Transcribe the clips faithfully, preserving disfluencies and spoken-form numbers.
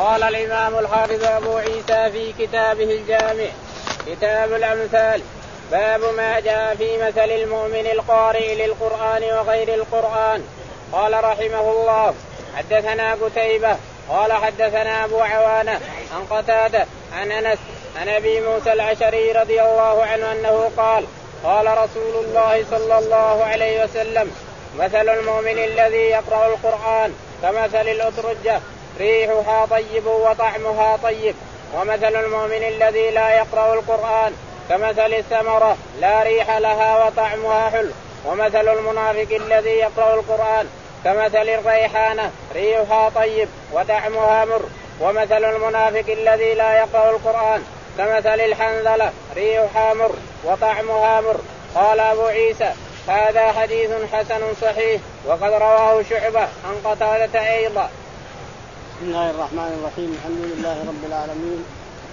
قال الإمام الحافظ أبو عيسى في كتابه الجامع كتاب الأمثال باب ما جاء في مثل المؤمن القارئ للقرآن وغير القرآن. قال رحمه الله حدثنا قتيبة قال حدثنا أبو عوانة عن قتادة عن أنس عن أبي موسى الأشعري رضي الله عنه أنه قال قال رسول الله صلى الله عليه وسلم مثل المؤمن الذي يقرأ القرآن كمثل الأترجة ريحها طيب وطعمها طيب، ومثل المؤمن الذي لا يقرأ القرآن كمثل الثمرة لا ريح لها وطعمها حلو، ومثل المنافق الذي يقرأ القرآن كمثل الريحانة ريحها طيب وطعمها مر، ومثل المنافق الذي لا يقرأ القرآن كمثل الحنظلة ريحها مر وطعمها مر. قال أبو عيسى هذا حديث حسن صحيح وقد رواه شعبة عن قتادة أيضا. بسم الله الرحمن الرحيم. الحمد لله رب العالمين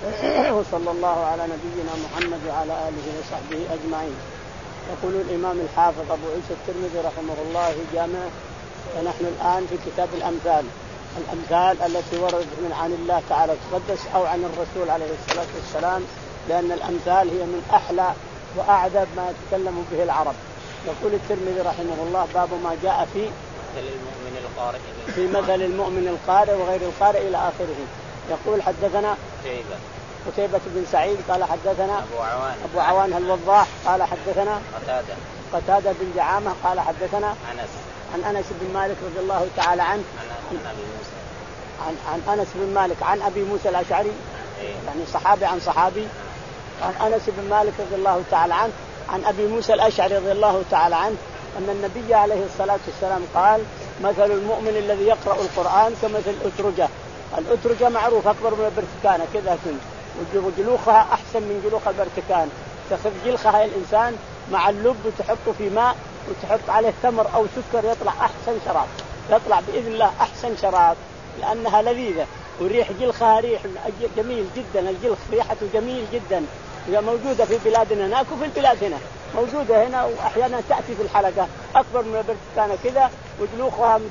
وصلى الله على نبينا محمد وعلى آله وصحبه أجمعين. يقول الإمام الحافظ أبو عيسى الترمذي رحمه الله في جامعه، ونحن الآن في كتاب الأمثال، الأمثال التي وردت من عن الله تعالى تقدس أو عن الرسول عليه الصلاة والسلام، لأن الأمثال هي من أحلى وأعذب ما يتكلم به العرب. يقول الترمذي رحمه الله باب ما جاء في المؤمن القارئ في مثل المؤمن القارئ وغير القارئ إلى آخره. يقول حدثنا قتيبة قتيبة بن سعيد قال حدثنا أبو عوان أبو عوان الوضاح قال حدثنا قتادة قتادة بن دعامة قال حدثنا أنس عن أنس بن مالك رضي الله تعالى عنه عن أبي موسى عن, عن أنس بن مالك عن أبي موسى الأشعري، إيه؟ يعني صحابي عن صحابي، عن أنس بن مالك رضي الله تعالى عنه عن أبي موسى الأشعري رضي الله تعالى عنه أن النبي عليه الصلاة والسلام قال مثل المؤمن الذي يقرأ القرآن كمثل الأترجة. الأترجة معروف أكبر من البرتكانة كذا كن، وجلوخها أحسن من جلوخ البرتكان. تأخذ جلخها الإنسان مع اللب وتحطه في ماء وتحط عليه تمر أو سكر يطلع أحسن شراب، يطلع بإذن الله أحسن شراب لأنها لذيذة، وريح جلخها ريح جميل جدا. الجلخ ريحته جميل جدا، هي موجودة في بلادنا هناك وفي البلاد هنا، موجودة هنا وأحيانا تأتي في الحلقة أكبر من البرتكانة كذا، وجلوخها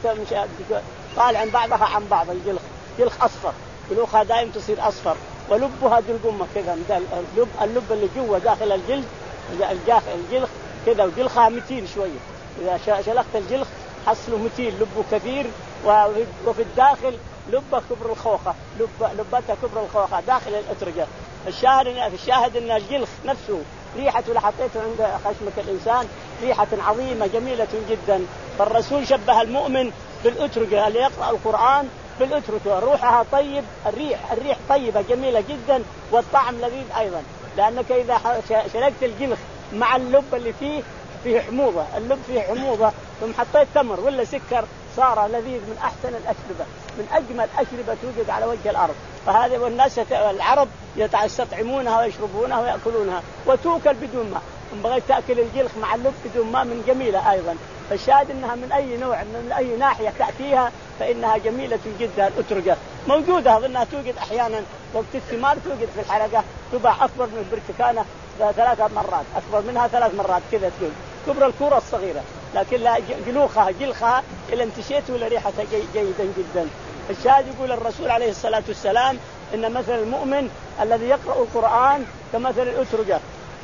طالع عن بعضها عن بعض. الجلخ جلخ أصفر، جلوخها دائم تصير أصفر، ولبها دلقمة كذا، اللب اللب اللي جوا داخل الجلد الجاخ الجلخ كذا، وجلخها متين شوية. إذا شلخت الجلخ حصله متين، لبه كثير، وفي الداخل لبه كبر الخوخة، لب لبتها كبر الخوخة داخل الأترجة. الشاهد في الشاهد ان الجلخ نفسه ريحته اللي حطيته عند خشمة الإنسان ريحة عظيمة جميلة جدا. فالرسول شبه المؤمن بالأترجة اللي يقرأ القرآن بالأترجة، روحها طيب، الريح الريح طيبة جميلة جدا، والطعم لذيذ أيضا، لأنك إذا شلقت الجلخ مع اللب اللي فيه فيه حموضة، اللب فيه حموضة، ثم حطيت تمر ولا سكر صار لذيذ من أحسن الأشربة، من أجمل أشربة توجد على وجه الأرض. فهذا والناس العرب يستطعمونها ويشربونها ويأكلونها، وتوكل بدون ماء. إن بغيت تأكل الجلخ مع اللب بدون ماء من جميلة أيضا. فالشاهد إنها من أي نوع من أي ناحية تأتيها فإنها جميلة جدا. الأترجة موجودة أظنها توجد أحيانا وقت الثمار، توجد في الحلقة، تباع أكبر من البرتكانة ثلاث مرات، أكبر منها ثلاث مرات كذا، تقول كبر الكرة الصغيرة، لكن لا جلوخها جلخها إلى انتشيت ولا ريحتها جي جيدا جدا. الشاهد يقول الرسول عليه الصلاة والسلام إن مثل المؤمن الذي يقرأ القرآن كمثل الأترجة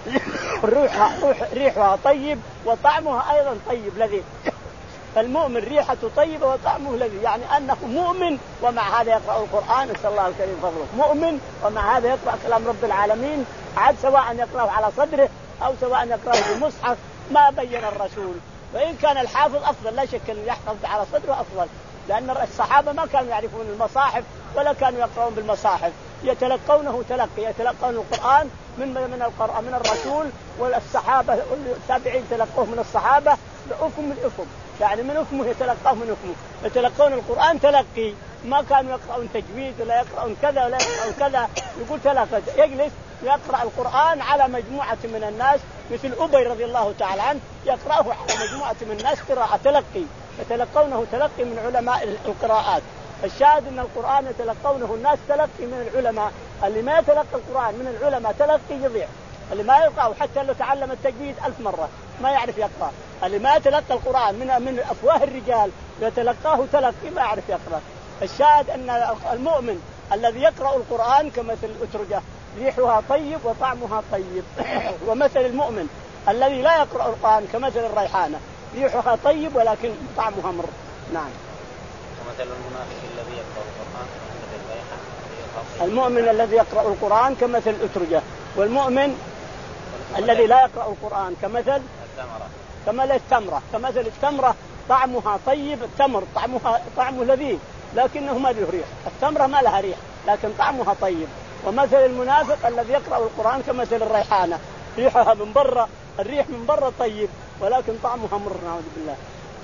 ريحها ريحها طيب وطعمها أيضا طيب لذيذ. فالمؤمن ريحته طيبة وطعمه لذيذ، يعني أنه مؤمن ومع هذا يقرأ القرآن. نسأل الله الكريم فضله. مؤمن ومع هذا يقرأ كلام رب العالمين، عاد سواء يقرأه على صدره أو سواء يقرأه بالمصحف ما بين الرسول. وإن كان الحافظ أفضل، لا شك أن يحفظ على صدره أفضل، لأن الصحابة ما كانوا يعرفون المصاحف ولا كانوا يقرؤون بالمصاحف، يتلقونه تلقي، يتلقون القرآن من من القرآن من الرسول، والصحابة التابعين تلقوه من الصحابة بأفم من أفم، يعني من أفمه يتلقاه من أفمه، يتلقون القرآن تلقي، ما كانوا يقرؤون تجويد ولا يقرؤون كذا ولا يقرؤون كذا. يقول تلقى، يجلس يقرأ القرآن على مجموعة من الناس، مثل أبي رضي الله تعالى عنه يقرأه على مجموعة من الناس قراءة تلقي، يتلقونه تلقي من علماء القراءات. الشاهد أن القرآن يتلقونه الناس تلقي من العلماء. اللي ما يتلقى القرآن من العلماء تلقي يضيع، اللي ما يقرأ حتى لو تعلم التجويد ألف مرة ما يعرف يقرأ. اللي ما يتلقى القرآن من من أفواه الرجال يتلقاه تلقي ما يعرف يقرأ. الشاهد أن المؤمن الذي يقرأ القرآن كمثل الأترجة ريحها طيب وطعمها طيب. ومثل المؤمن الذي لا يقرأ القرآن كمثل الريحانة ريحها طيب ولكن طعمها مر. نعم. ومثل المنافق الذي يقرأ القرآن كمثل الريحانة. المؤمن الذي يقرأ القرآن كمثل الأترجة، والمؤمن الذي لا يقرأ القرآن كمثل التمرة كمثل التمرة كمثل التمرة طعمها طيب. التمر طعمها طعمه لذيذ لكنه ما له ريح، التمرة ما لها ريح لكن طعمها طيب. ومثل المنافق الذي يقرأ القرآن كمثل الريحانة ريحها من برا، الريح من برا طيب ولكن طعمها مر نعوذ بالله.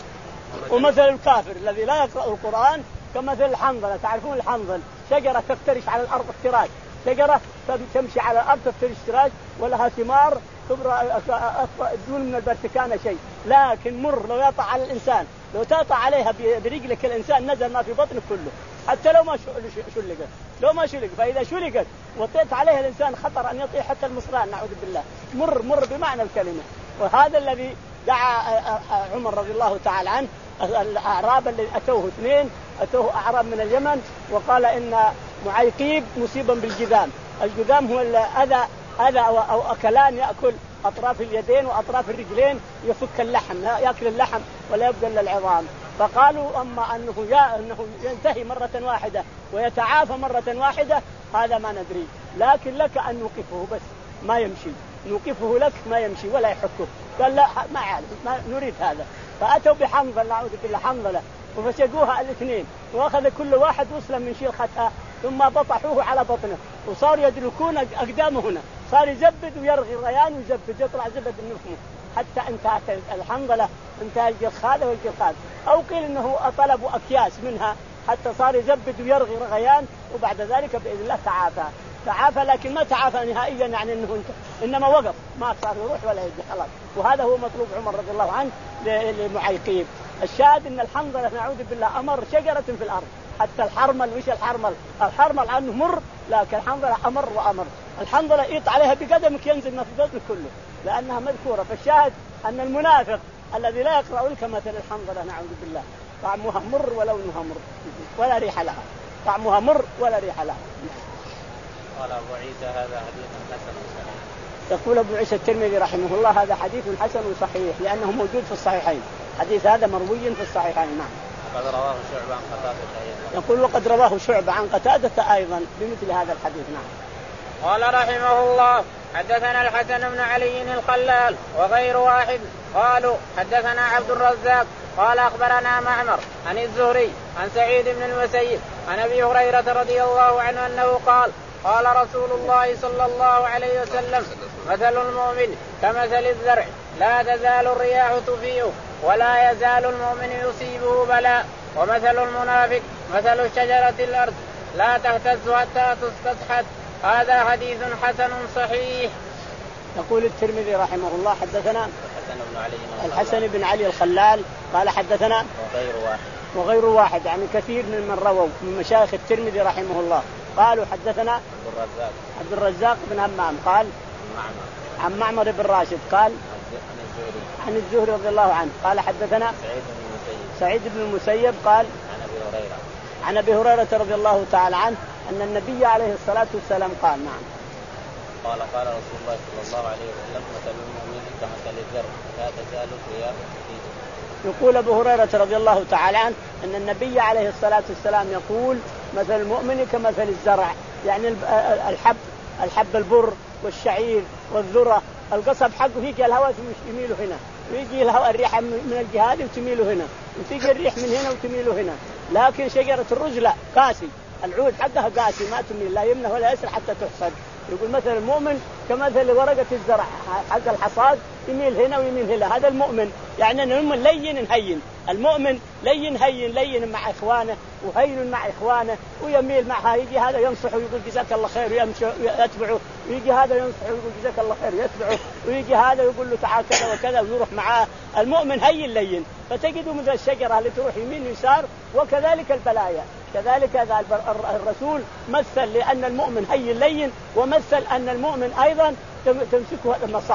ومثل الكافر الذي لا يقرأ القرآن كمثل الحنظلة. تعرفون الحنظل شجرة تفترش على الأرض افتراش، شجرة تمشي على الأرض تفترش افتراش ولها ثمار كبرى دون من البرتكانة شيء لكن مر. لو يطع على الإنسان لو تقطع عليها برجلك الإنسان نزل ما في بطنك كله حتى لو ما شلقت لو ما شلق. فإذا شلقت وطيت عليها الإنسان خطر أن يطيح حتى المصران نعوذ بالله. مر مر بمعنى الكلمة. وهذا الذي دعا عمر رضي الله تعالى عنه الأعراب اللي أتوه اثنين أتوه أعراب من اليمن وقال إن معيقيب مصيبا بالجذام. الجذام هو الأذى أذى أو أكلان يأكل أطراف اليدين وأطراف الرجلين يفك اللحم يأكل اللحم ولا يبقى إلا العظام. فقالوا أما أنه يا أنه ينتهي مرة واحدة ويتعافى مرة واحدة هذا ما ندري، لكن لك أن نوقفه بس ما يمشي، نوقفه لك ما يمشي ولا يحكه. قال لا ما عارف ما نريد هذا. فأتوا بحنظل نعوذ بالله حنظلة وفسقوها الاثنين وأخذ كل واحد وصلا من شيء خطأ ثم بطحوه على بطنه وصاروا يدركون أقدامه هنا، صار يزبد ويرغي الريان ويزبد يطلع زبد من فمه حتى انتهت الحنظلة انتهى الجلخاذ والجلخاذ. أو قيل إنه طلبوا أكياس منها حتى صار يزبد ويرغي رغيان وبعد ذلك بإذن الله تعافى تعافى لكن ما تعافى نهائيا يعني إنه انت إنما وقف ما صار يروح ولا يجي خلاص. وهذا هو مطلوب عمر رضي الله عنه لمعيقيب. الشاهد إن الحنظلة نعوذ بالله أمر شجرة في الأرض. حتى الحرمل وش الحرمل الحرمل عنه مر لكن الحنظلة أمر وأمر. الحنظلة يط عليها بقدمك ينزل ما في بطنك كله لأنها مذكورة. فالشاهد أن المنافق الذي لا يقرأ لك مثل الحنظلة نعوذ بالله طعمها مر ولونها مر ولا ريح لها طعمها مر ولا ريح لها. قال أبو عيسى هذا حديث حسن صحيح. يقول أبو عيسى الترمذي رحمه الله هذا حديث حسن صحيح لأنه موجود في الصحيحين. حديث هذا مروي في الصحيحين. نعم. وقد رواه شعبة عن قتادة أيضا. يقول وقد رواه شعبة عن قتادة أيضا بمثل هذا الحديث. نعم. قال رحمه الله حدثنا الحسن بن علي الخلال وغير واحد قالوا حدثنا عبد الرزاق قال أخبرنا معمر عن الزهري عن سعيد بن المسيب عن أبي هريرة رضي الله عنه أنه قال قال رسول الله صلى الله عليه وسلم مثل المؤمن كمثل الزرع لا تزال الرياح تفيء ولا يزال المؤمن يصيبه بلاء ومثل المنافق مثل الشجرة الأرض لا تهتز حتى تستصحت. هذا حديث حسن صحيح. يقول الترمذي رحمه الله حدثنا الحسن بن علي الحسن بن علي الخلال قال حدثنا وغير واحد وغير واحد يعني كثير من من رووا من مشايخ الترمذي رحمه الله قالوا حدثنا عبد الرزاق عبد الرزاق بن همام قال معمر عن معمر بن راشد قال عن الزهري عن الزهري رضي الله عنه قال حدثنا سعيد بن المسيب سعيد بن المسيب قال عن أبي هريرة عن أبي هريرة رضي الله تعالى عنه أن النبي عليه الصلاة والسلام قال نعم قال قال رسول الله صلى الله عليه وسلم مثل المؤمن كمثل الزرع لا تزال الرياح تفيء. يقول أبو هريرة رضي الله تعالى عنه أن النبي عليه الصلاة والسلام يقول مثل المؤمن كمثل الزرع يعني الحب الحب البر والشعير والذرة القصب حقه يجي الهواء يميله هنا ويجي الهواء الريح من الجهاد وتميله هنا وتيجي الريح من هنا وتميله هنا. لكن شجرة الرز لا قاسي العود حقها قاسي ما تميل لا يمنه ولا يسر حتى تحصد. يقول مثل المؤمن كمثل ورقة الزرع حق الحصاد يميل هنا ويميل هنا. هذا المؤمن يعني المؤمن لين هين المؤمن لين هين لين مع إخوانه وهين مع إخوانه ويميل معها. يجي هذا ينصحه ويقول جزاك الله خير ويمشي يتبعه ويجي هذا ينصحه ويقول جزاك الله خير يتبعه ويجي هذا يقول له تعال كذا وكذا ويروح معاه. المؤمن هين لين. فتجدوا مثل الشجرة اللي تروح يمين ويسار وكذلك البلايا كذلك هذا الرسول مثل لأن المؤمن هين لين ومثل أن المؤمن أيضا تمسكه المصائب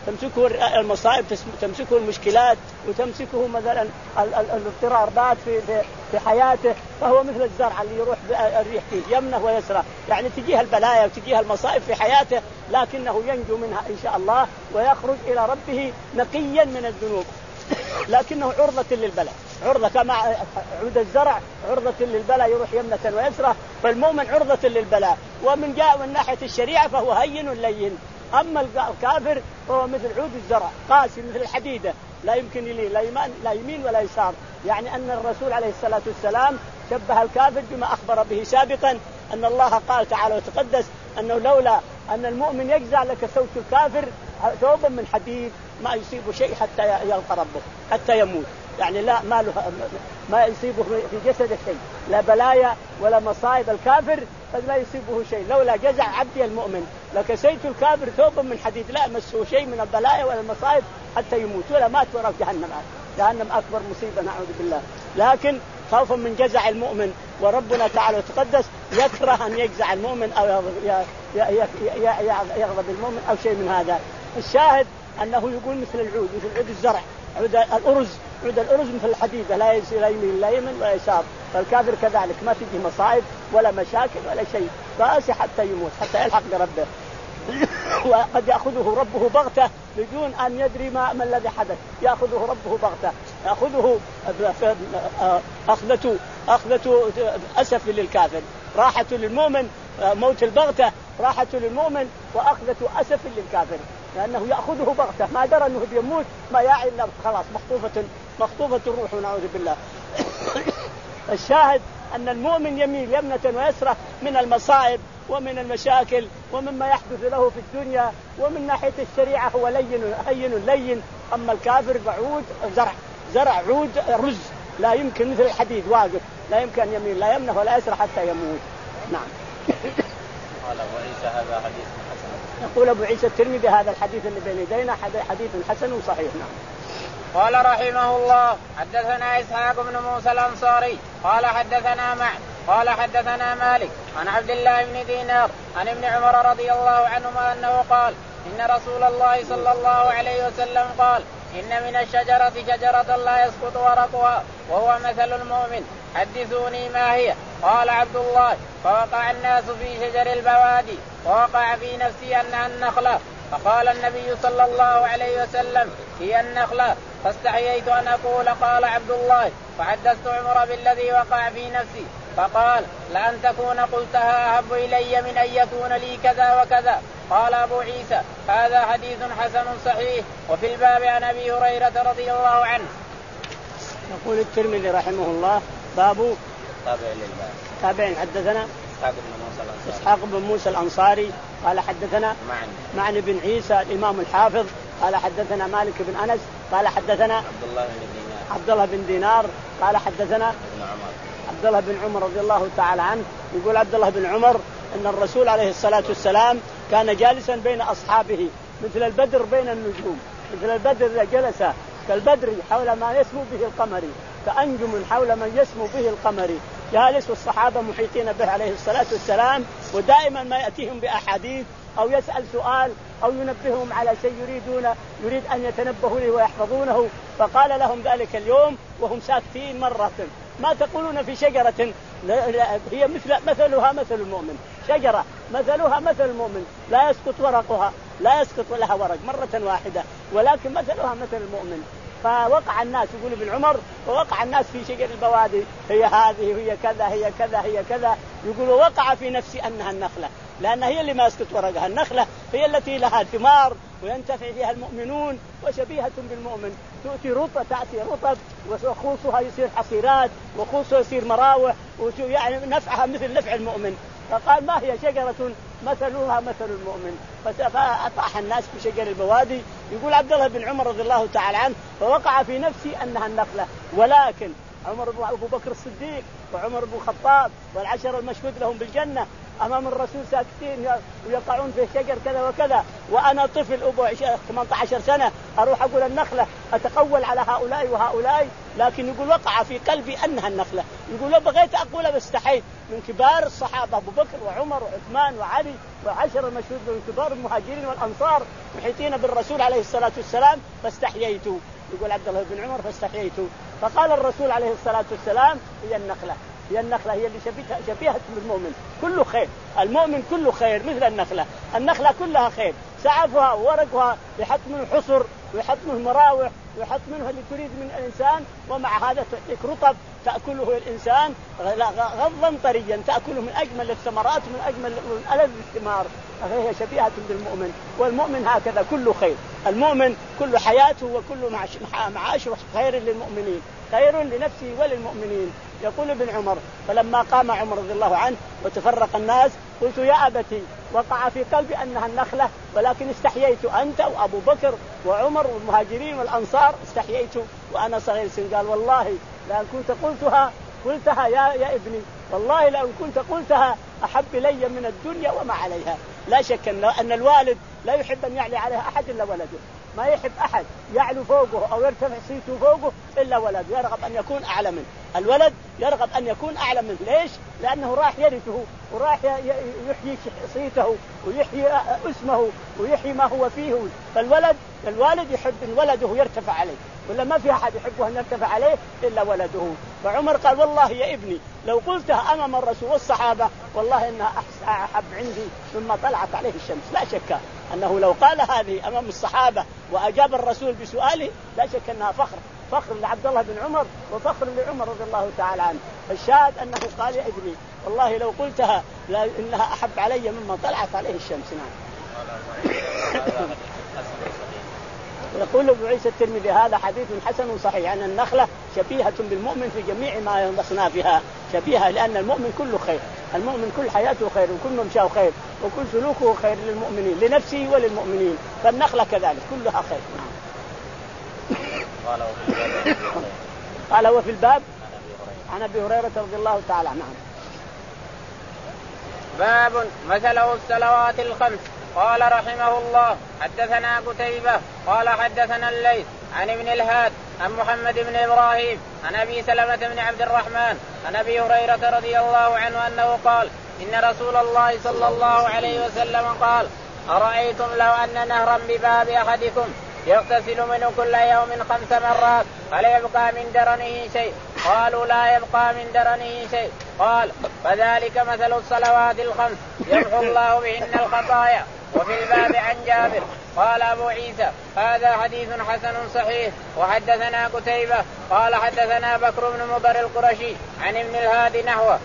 تمسكه المصائب، تمسكه المشكلات، وتمسكه مثلا الاضطرابات في في حياته، فهو مثل الزرع اللي يروح الريح فيه يمنه ويسره، يعني تجيها البلايا وتجيها المصائب في حياته، لكنه ينجو منها إن شاء الله ويخرج إلى ربه نقيا من الذنوب، لكنه عرضة للبلاء، عرضة كما عود الزرع عرضة للبلاء يروح يمنة ويسرة، فالمؤمن عرضة للبلاء. ومن جاء من ناحية الشريعة فهو هين لين. أما الكافر فهو مثل عود الزرع قاسي مثل الحديدة، لا يمكن يلين لا يمين ولا يسار. يعني أن الرسول عليه الصلاة والسلام شبه الكافر بما أخبر به سابقا، أن الله قال تعالى وتقدس أنه لولا أن المؤمن يجزع لك صوت الكافر ثوبا من حديد ما يصيبه شيء حتى يلقى ربه حتى يموت، يعني لا ما له ما يصيبه في جسده شيء، لا بلايا ولا مصائب الكافر فلا يصيبه شيء. لولا جزع عبدي المؤمن لكسيت الكافر ثوبا من حديد لا يمسه شيء من البلايا ولا المصائب حتى يموت، ولا مات وراء جهنم. جهنم أكبر مصيبة نعوذ بالله. لكن خوفا من جزع المؤمن، وربنا تعالى وتقدس يكره أن يجزع المؤمن أو يغضب المؤمن أو شيء من هذا. الشاهد أنه يقول مثل العود، مثل عود الزرع، عود الأرز، عود الأرز مثل الحديدة لا يمين لا يمين ولا يسار. فالكافر كذلك ما تجي مصائب ولا مشاكل ولا شيء، قاسي حتى يموت حتى يلحق بربه. وقد يأخذه ربه بغتة بدون أن يدري ما, ما الذي حدث، يأخذه ربه بغتة، يأخذه أخذته أخذته أسف للكافر، راحة للمؤمن موت البغتة، راحة للمؤمن وأخذته أسف للكافر، لأنه يأخذه بغتة ما درى أنه بيموت ما يعي إلا خلاص مخطوفة مخطوفة الروح ونعوذ بالله. الشاهد أن المؤمن يميل يمنة ويسرة من المصائب ومن المشاكل ومما يحدث له في الدنيا، ومن ناحية الشريعة هو لين هين لين. أما الكافر بعود زرع زرع عود رز لا يمكن مثل الحديد واقف، لا يمكن أن يميل لا يمنه ولا يسرى حتى يموت. نعم. قال أبو عيسى هذا حديث حسن. يقول أبو عيسى الترمذي هذا الحديث اللي بين يدينا حديث حسن وصحيح. نعم. قال رحمه الله حدثنا إسحاق بن موسى الأنصاري قال حدثنا معن قال حدثنا مالك عن عبد الله بن دينار عن ابن عمر رضي الله عنهما أنه قال إن رسول الله صلى الله عليه وسلم قال إن من الشجرة شجرة لا يسقط ورقها وهو مثل المؤمن، حدثوني ما هي؟ قال عبد الله فوقع الناس في شجر البوادي ووقع في نفسي أنها النخلة، فقال النبي صلى الله عليه وسلم هي النخلة، فاستحييت أن أقول قال عبد الله فحدثت عمر بالذي وقع في نفسي فقال لأن تكون قلتها أحب إلي من أن يكون لي كذا وكذا. قال أبو عيسى هذا حديث حسن صحيح. وفي الباب عن أبي هريرة رضي الله عنه. يقول الترمذي رحمه الله باب تابع للباب تابعين حدثنا إسحاق بن موسى الأنصاري إسحاق بن موسى الأنصاري قال حدثنا معن معن بن عيسى الإمام الحافظ قال حدثنا مالك بن أنس قال حدثنا عبد الله بن دينار عبد الله بن دينار قال حدثنا ابن عمر عبد الله بن عمر رضي الله تعالى عنه. يقول عبد الله بن عمر أن الرسول عليه الصلاة والسلام كان جالسا بين أصحابه مثل البدر بين النجوم، مثل البدر جلس كالبدر حول ما يسمو به القمر، كأنجم حول من يسمو به القمر، جالس والصحابة محيطين به عليه الصلاة والسلام، ودائما ما يأتيهم بأحاديث أو يسأل سؤال أو ينبههم على شيء يريدون يريد أن يتنبهوا له ويحفظونه. فقال لهم ذلك اليوم وهم ساكتين مرة ما تقولون في شجرة هي مثل مثلها مثل المؤمن، شجرة مثلها مثل المؤمن لا يسقط ورقها لا يسقط لها ورق مرة واحدة ولكن مثلها مثل المؤمن. فوقع الناس يقول ابن عمر ووقع الناس في شجر البوادي هي هذه هي كذا هي كذا هي كذا. يقول وقع في نفسي أنها النخلة، لأن هي اللي ما يسقط ورقها، النخلة هي التي لها ثمار وينتفع فيها المؤمنون وشبيهة بالمؤمن، تؤتي رطب تأتي رطب وخوصها يصير حصيرات وخوصها يصير مراوح يعني نفعها مثل نفع المؤمن. فقال ما هي شجرة مثلها مثل المؤمن، فأطاح الناس في شجر البوادي. يقول عبد الله بن عمر رضي الله تعالى عنه فوقع في نفسي أنها النخلة، ولكن عمر بن أبو بكر الصديق وعمر بن الخطاب والعشر المشهود لهم بالجنة أمام الرسول ساكتين ويقعون في شجر كذا وكذا، وأنا طفل أبو ثمانية عشر سنة أروح أقول النخلة، أتقول على هؤلاء وهؤلاء، لكن يقول وقع في قلبي أنها النخلة. يقول لو بغيت أقول باستحيت من كبار الصحابة أبو بكر وعمر وعثمان وعلي وعشر المشهود من كبار المهاجرين والأنصار محيطين بالرسول عليه الصلاة والسلام فاستحييت. يقول عبد الله بن عمر فاستحييت. فقال الرسول عليه الصلاة والسلام هي النخلة، هي النخلة هي اللي شبيهة شبيهة بالمؤمن، كله خير، المؤمن كله خير مثل النخلة، النخلة كلها خير، سعفها وورقها يحط منه حصر ويحط منه مراوح ويحط منه اللي تريد من الإنسان، ومع هذا تعطيك رطب تأكله الإنسان غضا طريا، تأكله من أجمل الثمرات ومن أجمل من ألذ الثمار، فهي شبيهة بالمؤمن. والمؤمن هكذا كله خير، المؤمن كل حياته وكل معاشه خير للمؤمنين، خير لنفسه وللمؤمنين. يقول ابن عمر فلما قام عمر رضي الله عنه وتفرق الناس قلت يا أبتي وقع في قلبي أنها النخلة، ولكن استحييت أنت وأبو بكر وعمر والمهاجرين والأنصار، استحييت وأنا صغير سن. قال والله لأن كنت قلتها قلتها يا يا ابني، والله لو كنت قلتها أحب إلي من الدنيا وما عليها. لا شك أن الوالد لا يحب أن يعلي عليها أحد إلا ولده، ما يحب أحد يعلو فوقه أو يرتفع صيته فوقه إلا ولده، يرغب أن يكون أعلى منه. الولد يرغب أن يكون أعلى منه، ليش؟ لأنه راح يرثه وراح يحيي صيته ويحيي اسمه ويحيي ما هو فيه. فالولد الوالد يحب أن ولده يرتفع عليه، ولا ما في أحد يحبه أن يرتفع عليه إلا ولده. فعمر قال والله يا ابني لو قلتها أمام الرسول والصحابة والله إنها أحب عندي مما طلعت عليه الشمس. لا شك أنه لو قال هذه أمام الصحابة وأجاب الرسول بسؤاله لا شك أنها فخر، فخر لعبد الله بن عمر وفخر لعمر رضي الله تعالى عنه. الشاهد أنه قال يا ابني والله لو قلتها إنها أحب علي مما طلعت عليه الشمس. يقول ابو عيسى الترمذي هذا حديث حسن صحيح، يعني النخلة شبيهة بالمؤمن في جميع ما ينبسنا فيها، شبيهة لأن المؤمن كله خير، المؤمن كل حياته خير وكل ممشاه خير وكل سلوكه خير للمؤمنين لنفسه وللمؤمنين، فالنخلة كذلك كلها خير. قال وفي الباب عن أبي هريرة رضي الله تعالى عنه. باب مثله الصلوات الخمس. قال رحمه الله حدثنا قتيبة قال حدثنا الليث عن ابن الهاد عن محمد بن إبراهيم عن أبي سلمة بن عبد الرحمن عن أبي هريرة رضي الله عنه أنه قال إن رسول الله صلى الله عليه وسلم قال أرأيتم لو أن نهرا بباب أحدكم يغتسل منه كل يوم خمس مرات هل يبقى من درنه شيء؟ قالوا لا يبقى من درنه شيء. قال فذلك مثل الصلوات الخمس يمحو الله بهن الخطايا. وفي الباب عن جابر. قال أبو عيسى هذا حديث حسن صحيح. وحدثنا قتيبة قال حدثنا بكر بن مضر القرشي عن ابن الهادي نحوه.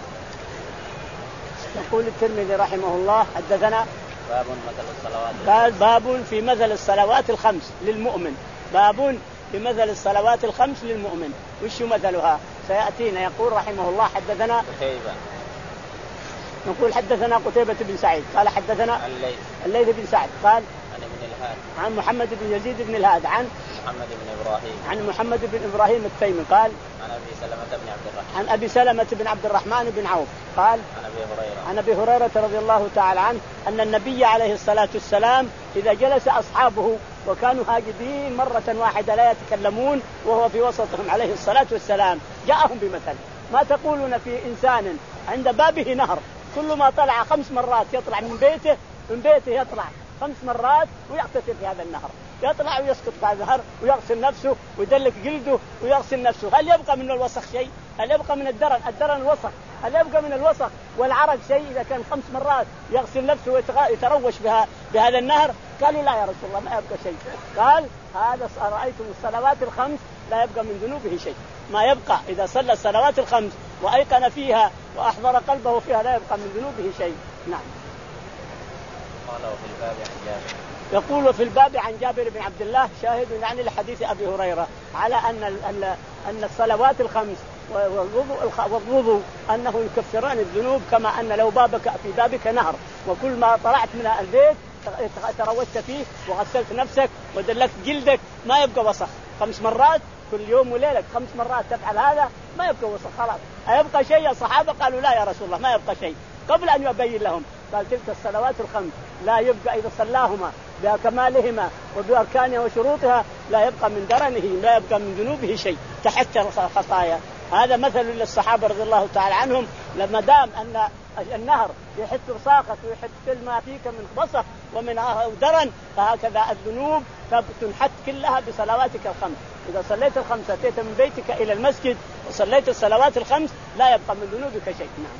يقول الترمذي رحمه الله حدثنا باب مثل الصلوات قال باب في مثل الصلوات الخمس للمؤمن، باب في مثل الصلوات الخمس للمؤمن. وش مثلها سيأتينا. يقول رحمه الله حدثنا قتيبة نقول حدثنا قتيبة بن سعيد قال حدثنا الليث الليث بن سعد قال عن ابن الهاد عن محمد بن يزيد بن الهاد عن محمد بن إبراهيم عن محمد بن إبراهيم التيمي قال عن أبي سلمة بن عبد الرحمن عن أبي سلمة بن عبد الرحمن بن عوف قال عن أبي هريرة عن أبي هريرة رضي الله تعالى عنه أن النبي عليه الصلاة والسلام إذا جلس أصحابه وكانوا هاجدين مرة واحدة لا يتكلمون وهو في وسطهم عليه الصلاة والسلام جاءهم بمثل. ما تقولون في إنسان عند بابه نهر كل ما طلع خمس مرات يطلع من بيته من بيته يطلع خمس مرات ويغتسل في هذا النهر، يطلع ويسقط في هذا النهر ويغسل نفسه ويدلك جلده ويغسل نفسه. هل يبقى من الوسخ شيء؟ هل يبقى من الدرن الدرن الوسخ؟ هل يبقى من الوسخ والعرق شيء إذا كان خمس مرات يغسل نفسه ويتروش بها بهذا النهر؟ قالوا لا يا رسول الله ما يبقى شيء. قال هذا رأيتم الصلوات الخمس لا يبقى من ذنوبه شيء، ما يبقى إذا صلى الصلوات الخمس وأيقن فيها وأحضر قلبه فيها لا يبقى من ذنوبه شيء. نعم. قال وفي الباب عن جابر. يقول في الباب عن جابر بن عبد الله شاهد يعني لحديث أبي هريرة على أن أن أن الصلوات الخمس والوضوء والوضوء أنه يكفران الذنوب، كما أن لو بابك في بابك نهر وكل ما طلعت من البيت تروشت فيه وغسلت نفسك ودلكت جلدك ما يبقى وسخ. خمس مرات كل يوم وليلة خمس مرات تفعل هذا ما يبقى وسخ خلاص. أيبقى شيء؟ الصحابة قالوا لا يا رسول الله ما يبقى شيء. قبل أن يبين لهم. قال تلك الصلوات الخمس لا يبقى إذا صلاهما بكمالهما وبأركانها وشروطها لا يبقى من درنه لا يبقى من ذنوبه شيء تحت الخطايا. هذا مثل للصحابة رضي الله تعالى عنهم. لما دام أن النهر يحط رصاقك ويحط كل ما فيك من بصق ومن درن، فهكذا الذنوب تنحت كلها بصلواتك الخمس. إذا صليت الخمس أتيت من بيتك إلى المسجد وصليت الصلوات الخمس لا يبقى من ذنوبك شيء. نعم.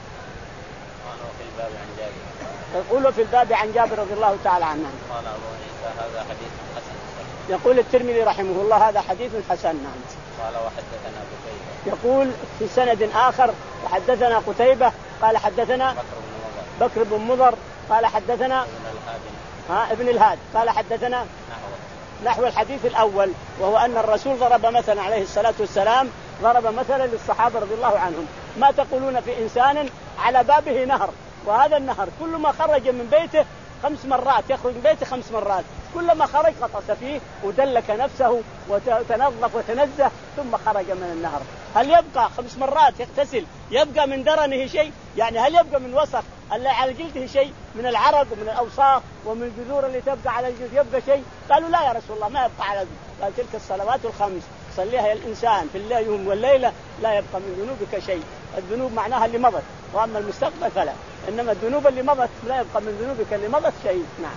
يقول في الباب عن جابر رضي الله تعالى عنه. قال أبو عيسى هذا حديث حسن. يقول الترمذي رحمه الله هذا حديث حسن. نعم. قال وحدثنا قتيبة. يقول في سند آخر وحدثنا قتيبة قال حدثنا بكر بن مضر قال حدثنا ها ابن الهاد قال حدثنا نحو الحديث الأول، وهو أن الرسول ضرب مثلا عليه الصلاة والسلام ضرب مثلا للصحابة رضي الله عنهم. ما تقولون في إنسان على بابه نهر، وهذا النهر كل ما خرج من بيته خمس مرات يخرج من بيته خمس مرات، كلما خرج غطس فيه ودلك نفسه وتنظف وتنزه ثم خرج من النهر. هل يبقى خمس مرات يغتسل يبقى من درنه شيء؟ يعني هل يبقى من وسخ اللي على جلده شيء، من العرق ومن الأوساخ ومن الجذور اللي تبقى على الجلد يبقى شيء؟ قالوا لا يا رسول الله ما يبقى على الجلد. قال تلك الصلوات الخمس صليها الإنسان في الليل والليلة لا يبقى من ذنوبك شيء. الذنوب معناها اللي مضت، وأما المستقبل فلا، إنما الذنوب اللي مضت لا يبقى من ذنوبك اللي مضت شيء. نعم.